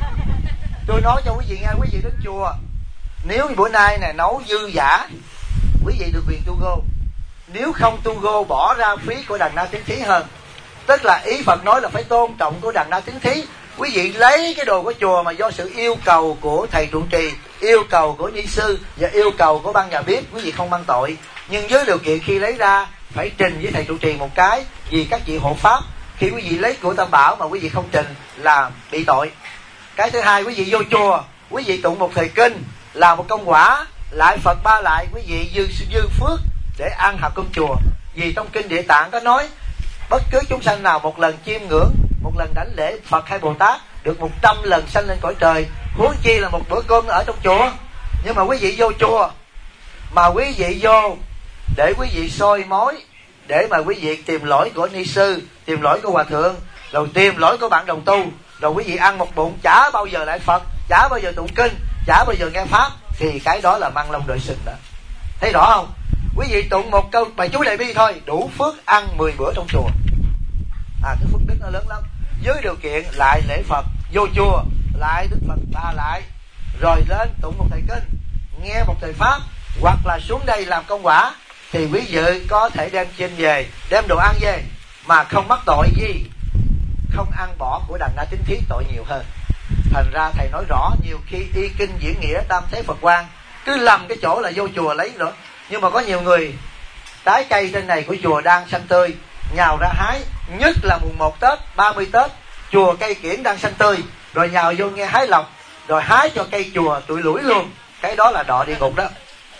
Tôi nói cho quý vị nghe, quý vị đến chùa, nếu bữa nay này nấu dư giả, quý vị được quyền tu gô. Nếu không tu gô, bỏ ra phí của đàn na tín thí hơn. Tức là ý Phật nói là phải tôn trọng của đàn na tín thí. Quý vị lấy cái đồ của chùa mà do sự yêu cầu của thầy trụ trì, yêu cầu của ni sư và yêu cầu của ban nhà bếp, quý vị không mang tội. Nhưng với điều kiện khi lấy ra phải trình với thầy trụ trì một cái, vì các vị hộ pháp. Khi quý vị lấy của Tam Bảo mà quý vị không trình là bị tội. Cái thứ hai, quý vị vô chùa, quý vị tụng một thời kinh là một công quả, lại Phật ba lại, quý vị dư phước để ăn hạt cơm chùa. Vì trong kinh Địa Tạng có nói, bất cứ chúng sanh nào một lần chiêm ngưỡng, một lần đảnh lễ Phật hay Bồ Tát được 100 lần sanh lên cõi trời, huống chi là một bữa cơm ở trong chùa. Nhưng mà quý vị vô chùa mà quý vị vô để quý vị soi mối, để mà quý vị tìm lỗi của ni sư, tìm lỗi của hòa thượng, rồi tìm lỗi của bạn đồng tu, rồi quý vị ăn một bụng chả bao giờ lại Phật, chả bao giờ tụng kinh, chả bao giờ nghe pháp, thì cái đó là mang lông đội sừng đó. Thấy rõ không? Quý vị tụng một câu bài chú đại bi thôi, đủ phước ăn 10 bữa trong chùa. Cái phước đức nó lớn lắm. Với điều kiện lại lễ Phật, vô chùa lại Đức Phật ba lại, rồi lên tụng một thời kinh, nghe một thời pháp, hoặc là xuống đây làm công quả, thì quý vị có thể đem trên về, đem đồ ăn về mà không mắc tội gì. Không ăn bỏ của đàn na tín thí tội nhiều hơn. Thành ra thầy nói rõ, nhiều khi y kinh diễn nghĩa tam thế Phật quan, cứ lầm cái chỗ là vô chùa lấy nữa. Nhưng mà có nhiều người trái cây trên này của chùa đang xanh tươi, nhào ra hái, nhất là mùng 1 Tết, 30 Tết, chùa cây kiển đang xanh tươi, rồi nhào vô nghe hái lộc, rồi hái cho cây chùa tụi lủi luôn. Cái đó là đọa địa ngục đó.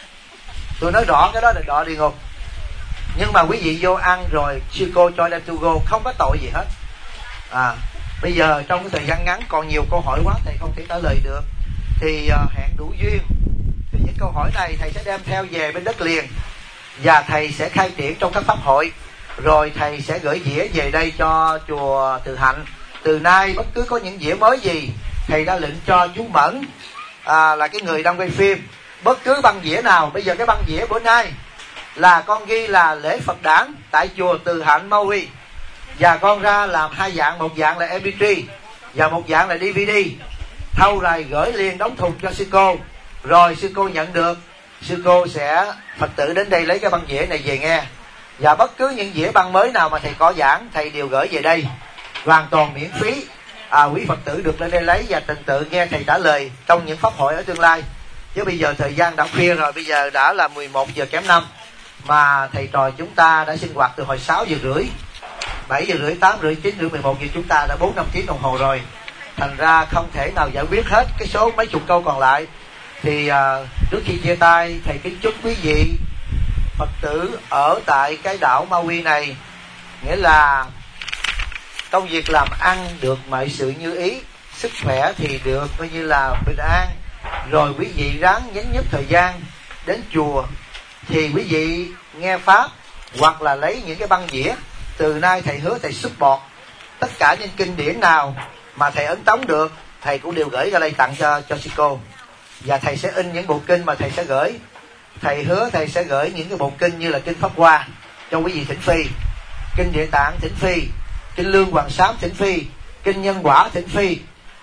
Tôi nói rõ cái đó là đọa địa ngục. Nhưng mà quý vị vô ăn rồi sư cô cho đem tu go, không có tội gì hết. Bây giờ trong cái thời gian ngắn còn nhiều câu hỏi quá, thầy không thể trả lời được, thì hẹn đủ duyên thì những câu hỏi này thầy sẽ đem theo về bên đất liền, và thầy sẽ khai triển trong các pháp hội, rồi thầy sẽ gửi dĩa về đây cho chùa Từ Hạnh. Từ nay bất cứ có những dĩa mới gì, thầy đã lệnh cho chú Mẫn là cái người đang quay phim, bất cứ băng dĩa nào. Bây giờ cái băng dĩa bữa nay là con ghi là lễ Phật đản tại chùa Từ Hạnh Maui, và con ra làm hai dạng, một dạng là MP3 và một dạng là DVD. Thâu rồi gửi liền đóng thùng cho sư cô, rồi sư cô nhận được, sư cô sẽ Phật tử đến đây lấy cái băng dĩa này về nghe. Và bất cứ những dĩa băng mới nào mà thầy có giảng, thầy đều gửi về đây hoàn toàn miễn phí. Quý Phật tử được lên đây lấy và tình tự nghe thầy trả lời trong những pháp hội ở tương lai. Chứ bây giờ thời gian đã khuya rồi, bây giờ đã là 11 giờ kém 5, mà thầy trò chúng ta đã sinh hoạt từ hồi 6 giờ rưỡi, 7 giờ rưỡi, 8 rưỡi, 9 rưỡi, 11 giờ, chúng ta đã 4-5 tiếng đồng hồ rồi. Thành ra không thể nào giải quyết hết cái số mấy chục câu còn lại. Thì trước khi chia tay, thầy kính chúc quý vị Phật tử ở tại cái đảo Maui này, nghĩa là công việc làm ăn được mọi sự như ý, sức khỏe thì được coi như là bình an. Rồi quý vị ráng nhấn nhất thời gian đến chùa thì quý vị nghe pháp, hoặc là lấy những cái băng dĩa. Từ nay thầy hứa thầy support tất cả những kinh điển nào mà thầy ấn tống được, thầy cũng đều gửi ra đây tặng cho sư cô. Và thầy sẽ in những bộ kinh mà thầy sẽ gửi. Thầy hứa thầy sẽ gửi những cái bộ kinh như là kinh Pháp Hoa cho quý vị thỉnh phi, kinh Địa Tạng thỉnh phi, kinh Lương Hoàng Sám thỉnh phi, kinh Nhân Quả thỉnh phi,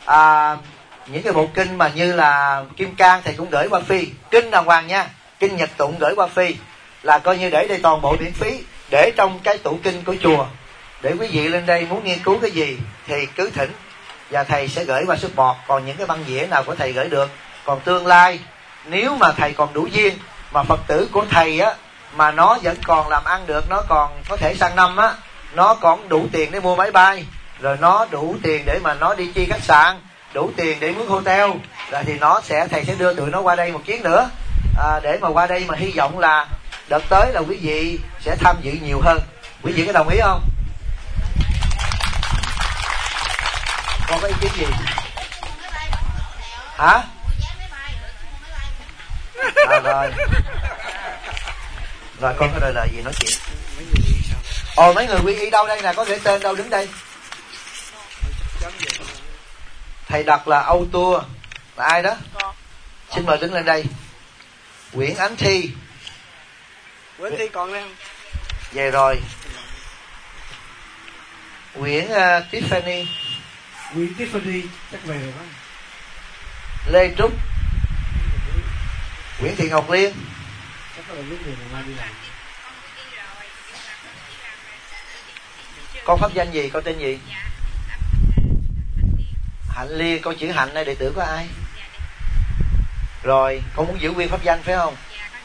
những cái bộ kinh mà như là Kim Cang thầy cũng gửi qua phi, kinh đàng hoàng nha, kinh Nhật Tụng gửi qua phi, là coi như để đây toàn bộ miễn phí, để trong cái tủ kinh của chùa, để quý vị lên đây muốn nghiên cứu cái gì thì cứ thỉnh, và thầy sẽ gửi qua support. Còn những cái băng dĩa nào của thầy gửi được, còn tương lai nếu mà thầy còn đủ duyên mà Phật tử của thầy mà nó vẫn còn làm ăn được, nó còn có thể sang năm á, nó còn đủ tiền để mua máy bay, rồi nó đủ tiền để mà nó đi chi khách sạn, đủ tiền để mướn hotel, rồi thì thầy sẽ đưa tụi nó qua đây một chuyến nữa, để mà qua đây mà hy vọng là đợt tới là quý vị sẽ tham dự nhiều hơn. Quý vị có đồng ý không? Con có ý kiến gì? Hả? Rồi con có lời gì nói chuyện? Mấy người quy y đâu đây nè, có gửi tên đâu, đứng đây. Thầy đặt là Âu Tour, là ai đó? Xin mời đứng lên đây. Nguyễn Ánh Thi. Nguyễn Thi còn đây không? Về rồi. Nguyễn Tiffany. Nguyễn Tiffany chắc về rồi đó. Lê Trúc. Nguyễn Thị Ngọc Liên. Chắc là lúc về mai đi làm. Con pháp danh gì, con tên gì? Hạnh Liên. Con chữ Hạnh đây đệ tử của ai? Rồi con muốn giữ nguyên pháp danh phải không?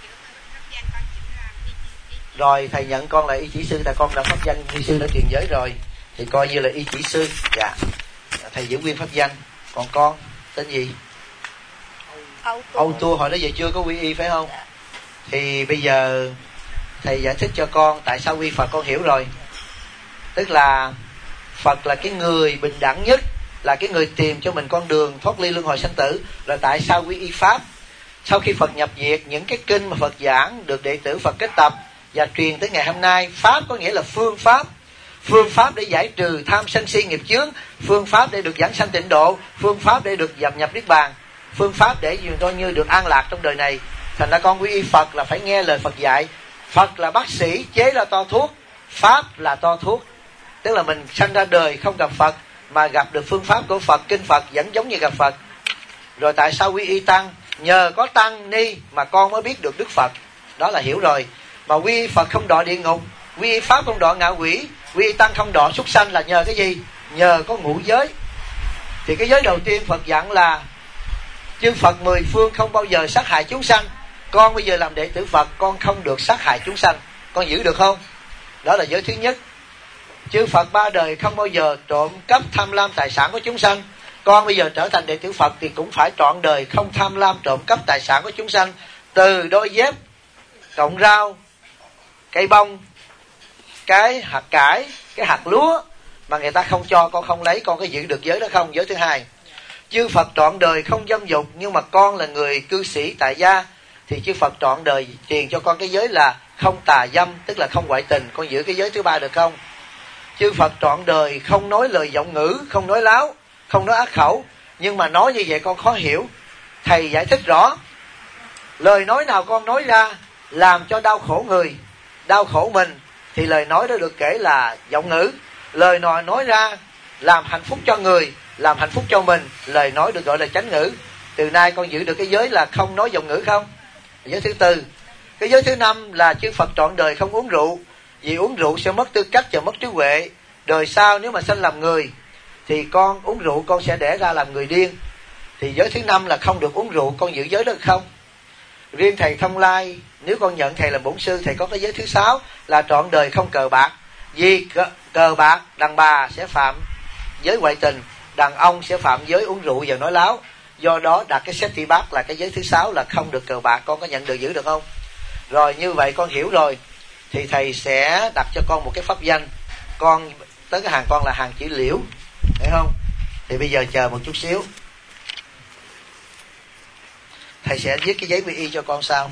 Rồi thầy nhận con là y chỉ sư, tại con đã pháp danh y sư đã truyền giới rồi thì coi như là y chỉ sư. Dạ, thầy giữ nguyên pháp danh. Còn con tên gì? Âu Tua. Hồi đó giờ chưa có quy y phải không? Thì bây giờ thầy giải thích cho con tại sao quy Phật, con hiểu rồi. Tức là Phật là cái người bình đẳng nhất, là cái người tìm cho mình con đường thoát ly luân hồi sanh tử. Rồi tại sao quy y Pháp? Sau khi Phật nhập diệt, những cái kinh mà Phật giảng được đệ tử Phật kết tập và truyền tới ngày hôm nay. Pháp có nghĩa là phương pháp. Phương pháp để giải trừ tham sân si nghiệp chướng, phương pháp để được giảng sanh tịnh độ, phương pháp để được nhập niết bàn, phương pháp để coi như được an lạc trong đời này. Thành ra con quy y Phật là phải nghe lời Phật dạy. Phật là bác sĩ, chế là to thuốc, Pháp là to thuốc. Tức là mình sanh ra đời không gặp Phật mà gặp được phương pháp của Phật, kinh Phật vẫn giống như gặp Phật. Rồi tại sao quy y Tăng? Nhờ có Tăng ni mà con mới biết được Đức Phật. Đó là hiểu rồi. Mà quy y Phật không đọa địa ngục, quy y Pháp không đọa ngạ quỷ, quy y Tăng không đọa súc sanh là nhờ cái gì? Nhờ có ngũ giới. Thì cái giới đầu tiên Phật dặn là chư Phật mười phương không bao giờ sát hại chúng sanh. Con bây giờ làm đệ tử Phật, con không được sát hại chúng sanh. Con giữ được không? Đó là giới thứ nhất. Chư Phật ba đời không bao giờ trộm cắp tham lam tài sản của chúng sanh. Con bây giờ trở thành đệ tử Phật thì cũng phải trọn đời không tham lam trộm cắp tài sản của chúng sanh. Từ đôi dép, cọng rau, cây bông, cái hạt cải, cái hạt lúa mà người ta không cho, con không lấy, con có giữ được giới đó không? Giới thứ hai. Chư Phật trọn đời không dâm dục, nhưng mà con là người cư sĩ tại gia thì chư Phật trọn đời truyền cho con cái giới là không tà dâm, tức là không ngoại tình. Con giữ cái giới thứ ba được không? Chư Phật trọn đời không nói lời giọng ngữ, không nói láo, không nói ác khẩu. Nhưng mà nói như vậy con khó hiểu. Thầy giải thích rõ. Lời nói nào con nói ra làm cho đau khổ người, đau khổ mình, thì lời nói đó được kể là giọng ngữ. Lời nào nói ra làm hạnh phúc cho người, làm hạnh phúc cho mình, lời nói được gọi là chánh ngữ. Từ nay con giữ được cái giới là không nói giọng ngữ không? Giới thứ tư. Cái giới thứ năm là chư Phật trọn đời không uống rượu, vì uống rượu sẽ mất tư cách và mất trí huệ. Đời sau nếu mà sanh làm người thì con uống rượu con sẽ đẻ ra làm người điên. Thì giới thứ năm là không được uống rượu, con giữ giới đó được không? Riêng thầy Thông Lai, nếu con nhận thầy làm bổn sư, thầy có cái giới thứ sáu là trọn đời không cờ bạc. Vì cờ bạc đàn bà sẽ phạm giới ngoại tình, đàn ông sẽ phạm giới uống rượu và nói láo. Do đó đặt cái safety bát là cái giới thứ sáu là không được cờ bạc. Con có nhận được giữ được không? Rồi như vậy con hiểu rồi thì thầy sẽ đặt cho con một cái pháp danh. Con tới cái hàng con là hàng chữ Liễu, thấy không? Thì bây giờ chờ một chút xíu, thầy sẽ viết cái giấy quy y cho con sau.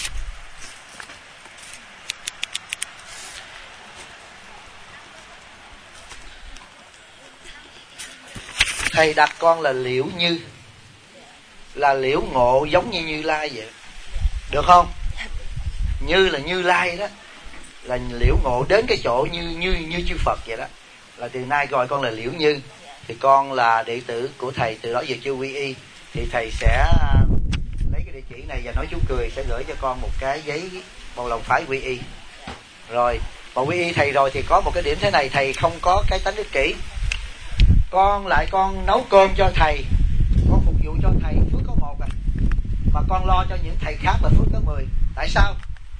Thầy đặt con là Liễu Như, là Liễu Ngộ giống như Như Lai vậy, được không? Như là Như Lai đó, là Liễu Ngộ đến cái chỗ như chư Phật vậy đó. Là từ nay gọi con là Liễu Như. Thì con là đệ tử của thầy, từ đó giờ chưa quy y. Thì thầy sẽ lấy cái địa chỉ này và nói chú Cười sẽ gửi cho con một cái giấy bầu lòng phái quy y. Rồi mà quy y thầy rồi thì có một cái điểm thế này, thầy không có cái tánh ích kỷ. Con nấu cơm cho thầy, con phục vụ cho thầy, phước có một à, mà con lo cho những thầy khác là phước có 10. Tại sao?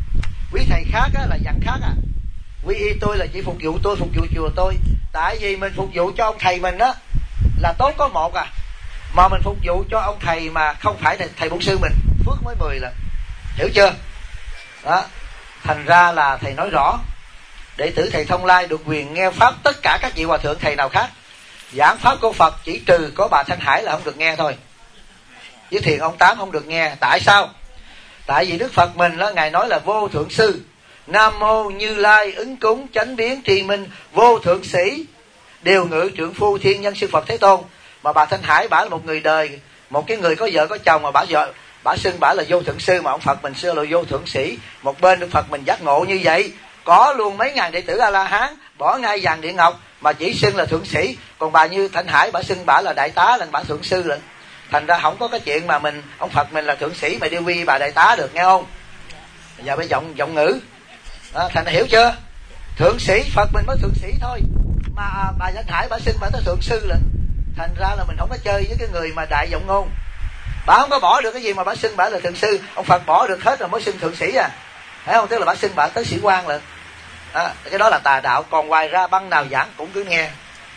Quý thầy khác á, là dặn khác à. Quy y tôi là chỉ phục vụ tôi, phục vụ chùa tôi. Tại vì mình phục vụ cho ông thầy mình á là tốt có một à, mà mình phục vụ cho ông thầy mà không phải thầy bổn sư mình, phước mới 10 lần. Hiểu chưa? Đó. Thành ra là thầy nói rõ, đệ tử thầy Thông Lai được quyền nghe pháp tất cả các vị hòa thượng thầy nào khác. Giảng pháp của Phật chỉ trừ có bà Thanh Hải là không được nghe thôi, với Thiền ông Tám không được nghe. Tại sao? Tại vì Đức Phật mình đó, ngài nói là vô thượng sư, Nam mô Như Lai ứng cúng chánh biến tri minh vô thượng sĩ, điều ngự trượng phu thiên nhân sư Phật Thế Tôn. Mà bà Thanh Hải bả là một người đời, một cái người có vợ có chồng, mà bả xưng bả là vô thượng sư, mà ông Phật mình xưa là vô thượng sĩ. Một bên Đức Phật mình giác ngộ như vậy, có luôn mấy ngàn đệ tử A La Hán bỏ ngay vàng điện ngọc mà chỉ xưng là thượng sĩ. Còn bà Như Thanh Hải bả xưng bả là đại tá, là bả thượng sư lận. Thành ra không có cái chuyện mà ông Phật mình là thượng sĩ mà đi quy bà đại tá được, nghe không? Giờ phải giọng ngữ đó, thành ra hiểu chưa? Thượng sĩ Phật mình mới thượng sĩ thôi, mà bà Thanh Hải bả xưng bả tới thượng sư lận. Thành ra là mình không có chơi với cái người mà đại giọng ngôn. Bà không có bỏ được cái gì mà bả xưng bả là thượng sư. Ông Phật bỏ được hết rồi mới xưng thượng sĩ à, thấy không? Tức là bả xưng bả tới sĩ quan lận. Cái đó là tà đạo. Còn ngoài ra băng nào giảng cũng cứ nghe.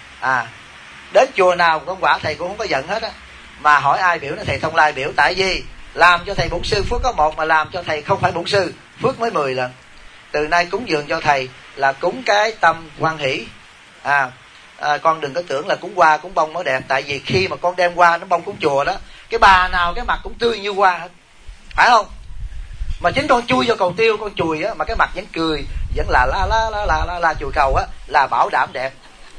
Đến chùa nào con quả thầy cũng không có giận hết á. Mà hỏi ai biểu nó thầy Thông Lai biểu. Tại vì làm cho thầy bổn sư phước có 1, mà làm cho thầy không phải bổn sư phước mới 10 lần. Từ nay cúng dường cho thầy là cúng cái tâm hoan hỷ. Con đừng có tưởng là cúng hoa cúng bông mới đẹp. Tại vì khi mà con đem hoa nó bông cúng chùa đó, cái bà nào cái mặt cũng tươi như hoa hết, phải không? Mà chính con chui vô cầu tiêu, con chùi á, mà cái mặt vẫn cười, vẫn là la chùi cầu á, là bảo đảm đẹp.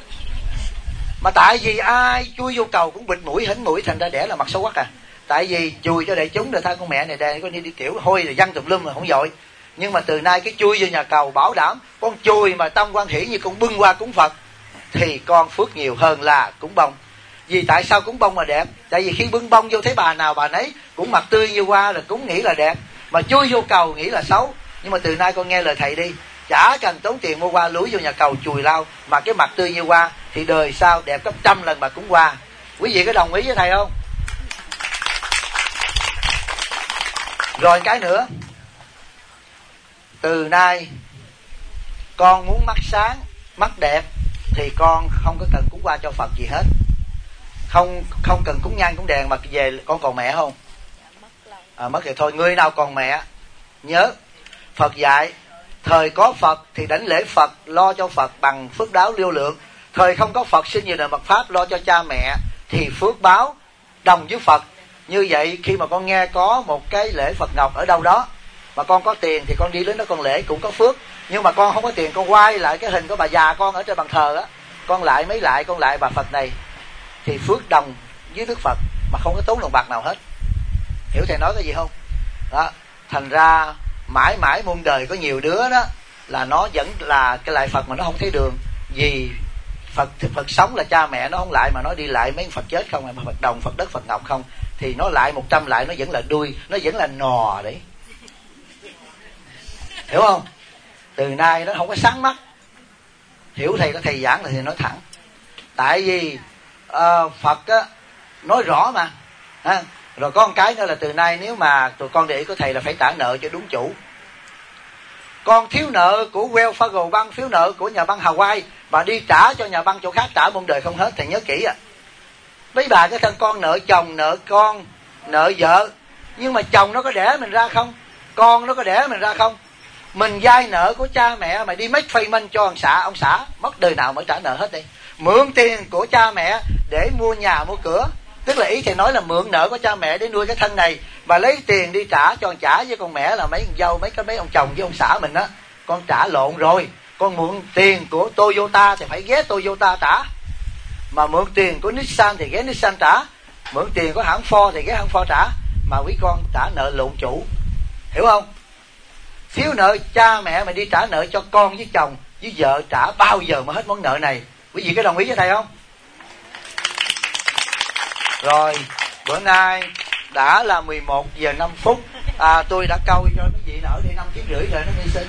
Mà tại vì ai chui vô cầu cũng bịt mũi hỉnh mũi, thành ra đẻ là mặt xấu quắc à. Tại vì chùi cho đại chúng rồi tha con mẹ này đây có đi kiểu hôi rồi văng tùm lum mà không dội. Nhưng mà từ nay cái chui vô nhà cầu bảo đảm con chui mà tâm quan hỷ như con bưng qua cúng Phật thì con phước nhiều hơn là cúng bông. Vì tại sao cúng bông mà đẹp? Tại vì khi bưng bông vô thấy bà nào bà nấy cũng mặt tươi như hoa rồi cúng nghĩ là đẹp, mà chui vô cầu nghĩ là xấu. Nhưng mà từ nay con nghe lời thầy đi, chả cần tốn tiền mua hoa lúi vô nhà cầu chùi lau, mà cái mặt tươi như hoa thì đời sau đẹp gấp 100 lần bà cúng hoa. Quý vị có đồng ý với thầy không? Rồi cái nữa, từ nay con muốn mắt sáng mắt đẹp thì con không có cần cúng hoa cho Phật gì hết, không cần cúng nhang cúng đèn. Mà về con còn mẹ không? Mất thì thôi. Người nào còn mẹ nhớ Phật dạy, thời có Phật thì đảnh lễ Phật, lo cho Phật bằng phước báo liêu lượng. Thời không có Phật sinh nhiều đời mật pháp, lo cho cha mẹ thì phước báo đồng với Phật. Như vậy khi mà con nghe có một cái lễ Phật ngọc ở đâu đó mà con có tiền thì con đi đến đó con lễ cũng có phước. Nhưng mà con không có tiền, con quay lại cái hình của bà già con ở trên bàn thờ á, con lại con lại bà Phật này thì phước đồng với Đức Phật mà không có tốn đồng bạc nào hết. Hiểu thầy nói cái gì không? Đó. Thành ra mãi mãi muôn đời có nhiều đứa đó là nó vẫn là cái lại Phật mà nó không thấy đường. Vì Phật sống là cha mẹ nó không lại, mà nó đi lại mấy Phật chết không, mà Phật đồng, Phật đất, Phật ngọc không, thì nó lại 100 lại nó vẫn là đuôi, nó vẫn là nò đấy. Hiểu không? Từ nay nó không có sáng mắt. Hiểu thầy có thầy giảng là thầy nói thẳng. Tại vì Phật á, nói rõ mà. Rồi có một cái nữa là từ nay nếu mà tụi con để ý của thầy là phải trả nợ cho đúng chủ. Con thiếu nợ của Wells Fargo Bank, thiếu nợ của nhà băng Hawaii, bà đi trả cho nhà băng chỗ khác trả muôn đời không hết. Thầy nhớ kỹ à. Mấy bà cái thân con nợ chồng, nợ con, nợ vợ, nhưng mà chồng nó có đẻ mình ra không? Con nó có đẻ mình ra không? Mình vay nợ của cha mẹ mà đi make payment cho ông xã mất đời nào mới trả nợ hết đi. Mượn tiền của cha mẹ để mua nhà mua cửa, tức là ý thầy nói là mượn nợ của cha mẹ để nuôi cái thân này, và lấy tiền đi trả cho trả với con mẹ là mấy con dâu, mấy ông chồng với ông xã mình á. Con trả lộn rồi. Con mượn tiền của Toyota thì phải ghé Toyota trả, mà mượn tiền của Nissan thì ghé Nissan trả, mượn tiền của hãng Ford thì ghé hãng Ford trả. Mà quý con trả nợ lộn chủ. Hiểu không? Thiếu nợ cha mẹ mà đi trả nợ cho con với chồng với vợ, trả bao giờ mà hết món nợ này. Quý vị có đồng ý với thầy không? Rồi, bữa nay đã là 11 giờ 5 phút. Tôi đã câu cho mấy vị ở đây 5 tiếng rưỡi rồi nó đi xin.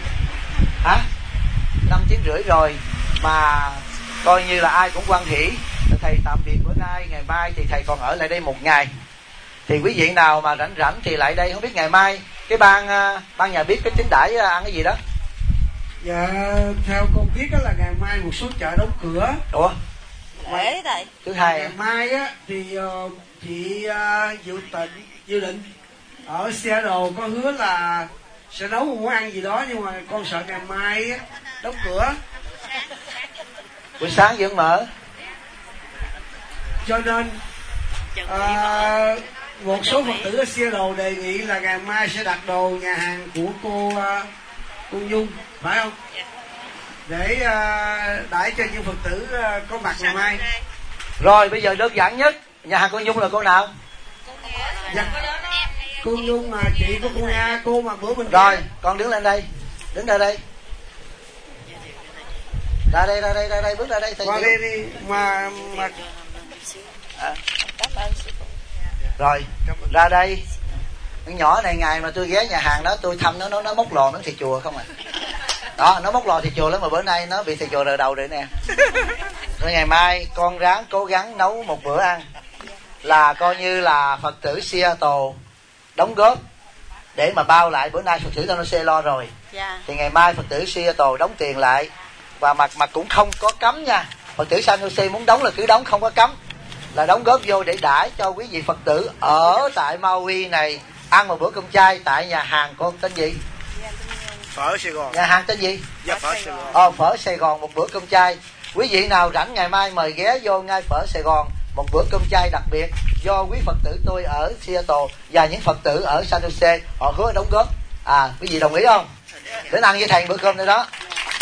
5 tiếng rưỡi rồi mà coi như là ai cũng hoan hỉ. Thầy tạm biệt bữa nay, ngày mai thì thầy còn ở lại đây 1 ngày. Thì quý vị nào mà rảnh thì lại đây, không biết ngày mai Cái ban nhà bếp cái Tín Đãi ăn cái gì đó? Dạ theo con biết đó là ngày mai một số chợ đóng cửa. Ủa? Lễ thầy. Thứ hai Ngày mai á thì chị dự định ở Seattle có hứa là sẽ nấu một món ăn gì đó, nhưng mà con sợ ngày mai á đóng cửa, buổi sáng vẫn mở. cho nên một số Phật tử ở Seattle đề nghị là ngày mai sẽ đặt đồ nhà hàng của cô Nhung, phải không? Để đãi cho những Phật tử có mặt ngày mai. Rồi bây giờ đơn giản nhất, nhà hàng cô Nhung là cô nào? Dạ. Cô Nhung mà chị của cô Nga, cô mà bữa mình rồi con đứng lên đây, đứng ra đây, ra đây bước ra đây. Qua đây đi mà rồi ra đây. Con nhỏ này ngày mà tôi ghé nhà hàng đó tôi thăm nó móc lò nó thịt chùa không à. Đó, nó móc lò thịt chùa lắm mà bữa nay nó bị thịt chùa rờ đầu rồi nè. Rồi ngày mai con ráng cố gắng nấu một bữa ăn là coi như là Phật tử Seattle đóng góp để mà bao lại. Bữa nay Phật tử San Jose lo rồi. Thì ngày mai Phật tử Seattle đóng tiền lại, và mặt cũng không có cấm nha. Phật tử San Jose muốn đóng là cứ đóng, không có cấm, là đóng góp vô để đãi cho quý vị Phật tử ở tại Maui này ăn một bữa cơm chay tại nhà hàng. Con tên gì? Phở Sài Gòn. Nhà hàng tên gì? Dạ, Phở Sài Gòn. Phở Sài Gòn một bữa cơm chay. Quý vị nào rảnh ngày mai mời ghé vô ngay Phở Sài Gòn một bữa cơm chay đặc biệt do quý Phật tử tôi ở Seattle và những Phật tử ở San Jose họ hứa đóng góp. Quý vị đồng ý không? Đến ăn với thầy bữa cơm này đó.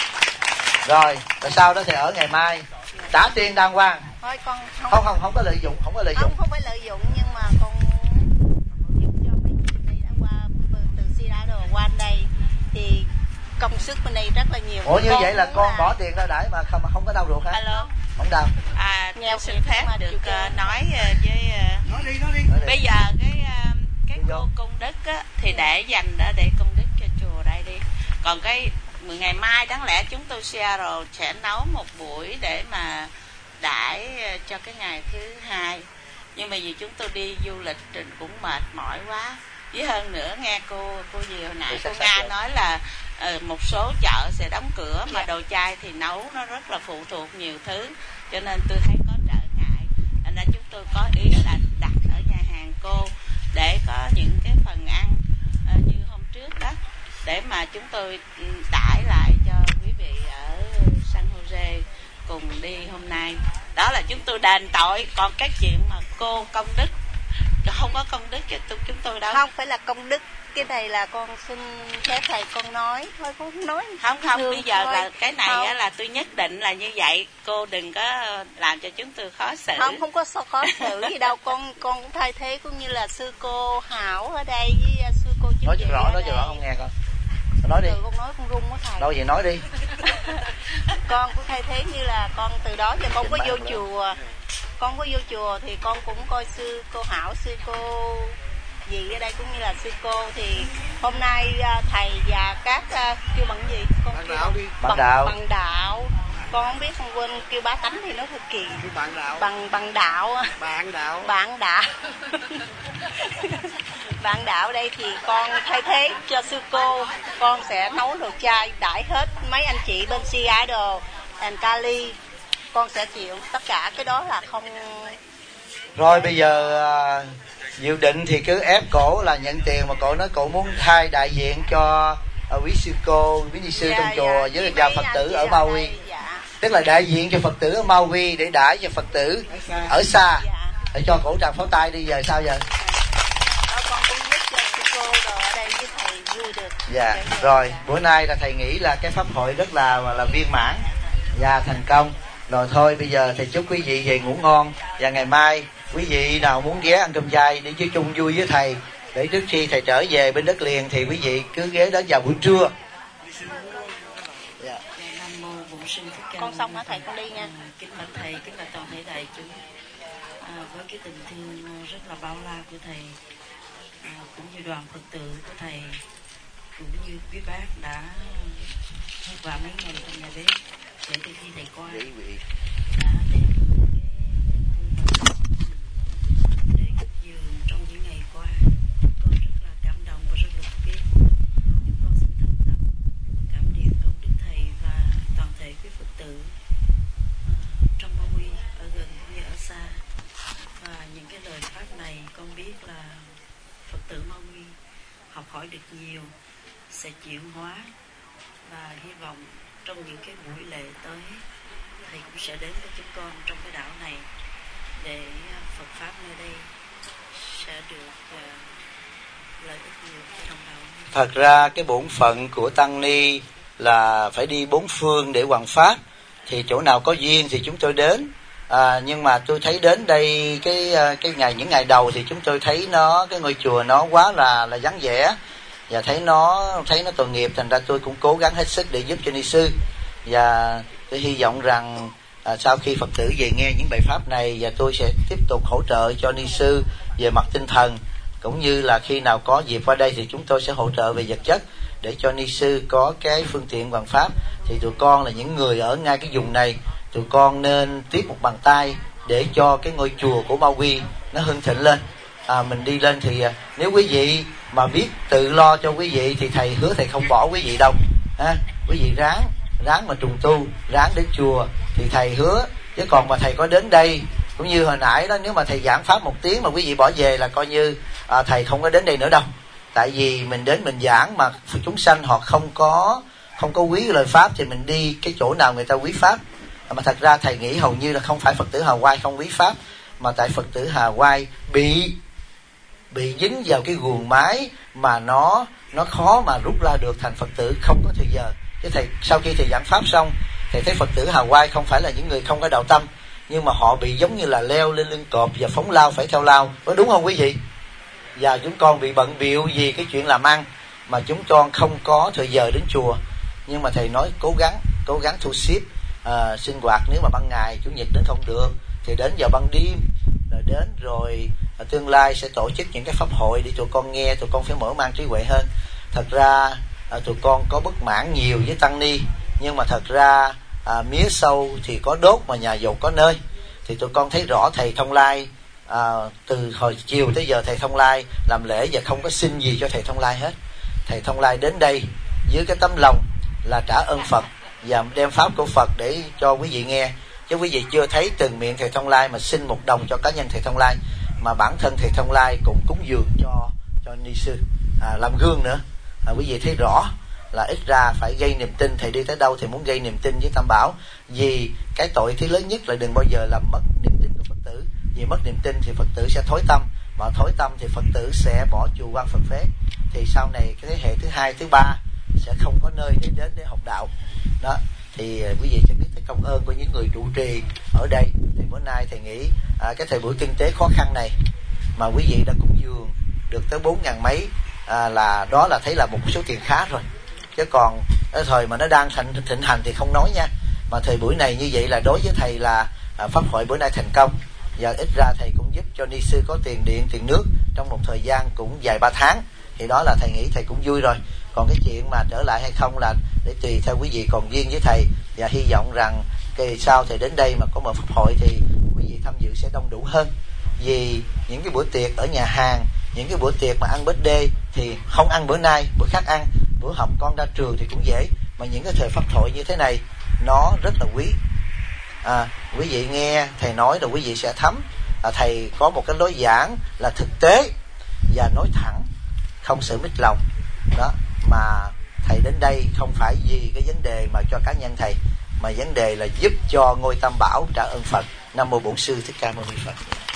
Rồi sau đó thì ở ngày mai trả tiền đàng hoàng. Thôi con không có lợi dụng, không phải lợi dụng, nhưng mà con giúp cho mấy chị đây đã qua từ Seattle qua đây thì công sức bên đây rất là nhiều. Ủa như vậy là con bỏ tiền ra đãi mà không có đau ruột hả? Alo. Không đau. Nghèo xin phép được nói với nói đi. Bây giờ cái cô công đức á, thì để dành đó để công đức cho chùa đây đi. Còn cái ngày mai đáng lẽ chúng tôi Seattle sẽ nấu một buổi để mà đãi cho cái ngày thứ hai, nhưng mà vì chúng tôi đi du lịch cũng mệt mỏi quá. Với hơn nữa nghe cô gì hồi nãy cô Nga nói là một số chợ sẽ đóng cửa, mà đồ chay thì nấu nó rất là phụ thuộc nhiều thứ, cho nên tôi thấy có trở ngại. Nên chúng tôi có ý là đặt ở nhà hàng cô để có những cái phần ăn như hôm trước đó, để mà chúng tôi đãi lại cho quý vị ở San Jose cùng đi hôm nay. Đó là chúng tôi đền tội. Còn cái chuyện mà cô công đức, không có công đức cho chúng tôi đâu. Không phải là công đức, cái này là con xin phép thầy con nói thôi, con không nói. Không bây giờ thôi. Là cái này á, là tôi nhất định là như vậy, cô đừng có làm cho chúng tôi khó xử. Không có khó xử gì đâu, con cũng thay thế cũng như là sư cô Hảo ở đây với sư cô Trinh. Nói cho rõ không nghe con. Nói đi. Con nói con run quá thầy. Đâu vậy nói đi. Con cũng thay thế như là con từ đó giờ con có vô chùa. Con có vô chùa thì con cũng coi sư cô Hảo, sư cô gì ở đây cũng như là sư cô. Thì hôm nay thầy và các kêu bằng gì? Con Bằng đạo đi. Bằng đạo. Bằng đạo. Con không biết, con quên kêu bá tánh thì nó thật kỳ. Bằng đạo. Bằng đạo. Bạn đạo. Bạn đạo. Bạn đạo đây thì con thay thế cho sư cô. Con sẽ nấu đồ chay đãi hết mấy anh chị bên Seattle and Cali. Con sẽ chịu tất cả cái đó là không. Rồi bây giờ dự định thì cứ ép cổ là nhận tiền, mà cổ nói cổ muốn thay đại diện cho quý sư cô, quý ni sư trong chùa với là Phật tử ở Maui. Tức là đại diện cho Phật tử ở Maui để đãi cho Phật tử ở xa. Để cho cổ tràng pháo tay đi, giờ sao giờ? Con cũng giúp cho sư cô rồi ở đây với thầy vui được. Dạ, rồi bữa nay là thầy nghĩ là cái pháp hội rất là viên mãn và thành công. Rồi thôi bây giờ thầy chúc quý vị về ngủ ngon, và ngày mai quý vị nào muốn ghé ăn cơm chay để chơi chung vui với thầy, để trước khi thầy trở về bên đất liền thì quý vị cứ ghé đến vào buổi trưa. Dạ. Nam mô Bổn Sư Thích Ca. Con xong hả thầy, con đi nha. Kính bạch thầy, kính bạch toàn thể đại chúng. Với cái tình thương rất là bao la của thầy, cũng như đoàn Phật tử của thầy, cũng như quý bác đã vất vả mấy ngày trong nhà bếp kể từ khi thầy qua, đã đem cái để giúp dường trong những ngày qua. Con rất là cảm động và rất là biết hỏi được nhiều, sẽ chuyển hóa. Và hy vọng trong những cái buổi lễ tới, thầy cũng sẽ đến với chúng con trong cái đảo này để Phật pháp nơi đây sẽ được lợi ích nhiều trong đạo. Thật ra cái bổn phận của tăng ni là phải đi bốn phương để hoằng pháp, thì chỗ nào có duyên thì chúng tôi đến. Nhưng mà tôi thấy đến đây những ngày đầu thì chúng tôi thấy cái ngôi chùa nó quá là vắng vẻ, và thấy nó tội nghiệp, thành ra tôi cũng cố gắng hết sức để giúp cho ni sư. Và tôi hy vọng rằng sau khi Phật tử về nghe những bài pháp này, và tôi sẽ tiếp tục hỗ trợ cho ni sư về mặt tinh thần, cũng như là khi nào có dịp qua đây thì chúng tôi sẽ hỗ trợ về vật chất để cho ni sư có cái phương tiện hoằng pháp. Thì tụi con là những người ở ngay cái vùng này, tụi con nên tiếp một bàn tay để cho cái ngôi chùa của Ma Quy nó hưng thịnh lên. Mình đi lên thì nếu quý vị mà biết tự lo cho quý vị thì thầy hứa thầy không bỏ quý vị đâu. Quý vị ráng mà trùng tu, ráng đến chùa thì thầy hứa. Chứ còn mà thầy có đến đây, cũng như hồi nãy đó, nếu mà thầy giảng pháp 1 tiếng mà quý vị bỏ về là coi như thầy không có đến đây nữa đâu. Tại vì mình đến mình giảng mà chúng sanh họ không có quý lời pháp, thì mình đi cái chỗ nào người ta quý pháp. Mà thật ra thầy nghĩ hầu như là không phải Phật tử Hà Quai không quý pháp, mà tại Phật tử Hà Quai bị dính vào cái guồng máy mà nó khó mà rút ra được, thành Phật tử không có thời giờ. Chứ thầy sau khi thầy giảng pháp xong, thầy thấy Phật tử Hà Quai không phải là những người không có đạo tâm, nhưng mà họ bị giống như là leo lên lưng cọp và phóng lao phải theo lao, có đúng không quý vị? Và chúng con bị bận bịu vì cái chuyện làm ăn mà chúng con không có thời giờ đến chùa. Nhưng mà thầy nói cố gắng thu xếp sinh hoạt. Nếu mà ban ngày chủ nhật đến không được thì đến vào ban đêm, rồi đến rồi tương lai sẽ tổ chức những cái pháp hội để tụi con nghe, tụi con phải mở mang trí huệ hơn. Thật ra tụi con có bất mãn nhiều với tăng ni, nhưng mà thật ra mía sâu thì có đốt mà nhà dầu có nơi. Thì tụi con thấy rõ thầy Thông Lai từ hồi chiều tới giờ thầy Thông Lai làm lễ và không có xin gì cho thầy Thông Lai hết. Thầy Thông Lai đến đây dưới cái tấm lòng là trả ơn Phật và đem pháp của Phật để cho quý vị nghe. Chứ quý vị chưa thấy từng miệng thầy Thông Lai mà xin 1 đồng cho cá nhân thầy Thông Lai, mà bản thân thầy Thông Lai cũng cúng dường cho ni sư, làm gương nữa. Quý vị thấy rõ là ít ra phải gây niềm tin. Thầy đi tới đâu thì muốn gây niềm tin với Tam Bảo, vì cái tội thứ lớn nhất là đừng bao giờ làm mất niềm tin của Phật tử. Vì mất niềm tin thì Phật tử sẽ thối tâm, mà thối tâm thì Phật tử sẽ bỏ chùa quan Phật phế. Thì sau này cái thế hệ thứ 2, thứ 3 sẽ không có nơi để đến để học đạo đó. Thì quý vị sẽ biết tới công ơn của những người trụ trì ở đây. Thì bữa nay thầy nghĩ cái thời buổi kinh tế khó khăn này mà quý vị đã cúng dường được tới 4.000 mấy, là đó là thấy là một số tiền khá rồi. Chứ còn ở thời mà nó đang thịnh hành thì không nói nha. Mà thời buổi này như vậy là đối với thầy là pháp hội bữa nay thành công. Và ít ra thầy cũng giúp cho ni sư có tiền điện, tiền nước trong một thời gian cũng vài 3 tháng. Thì đó là thầy nghĩ thầy cũng vui rồi. Còn cái chuyện mà trở lại hay không là để tùy theo quý vị còn duyên với thầy. Và hy vọng rằng cái sau thầy đến đây mà có một pháp hội thì quý vị tham dự sẽ đông đủ hơn. Vì những cái bữa tiệc ở nhà hàng, những cái bữa tiệc mà ăn birthday thì không ăn bữa nay, bữa khác ăn. Bữa học con ra trường thì cũng dễ. Mà những cái thời pháp hội như thế này nó rất là quý. Quý vị nghe thầy nói là quý vị sẽ thấm. Thầy có một cái lối giảng là thực tế và nói thẳng, không sự mít lòng đó. Mà thầy đến đây không phải vì cái vấn đề mà cho cá nhân thầy, mà vấn đề là giúp cho ngôi Tam Bảo trả ơn Phật. Nam mô Bổn Sư Thích Ca Mâu Ni Phật.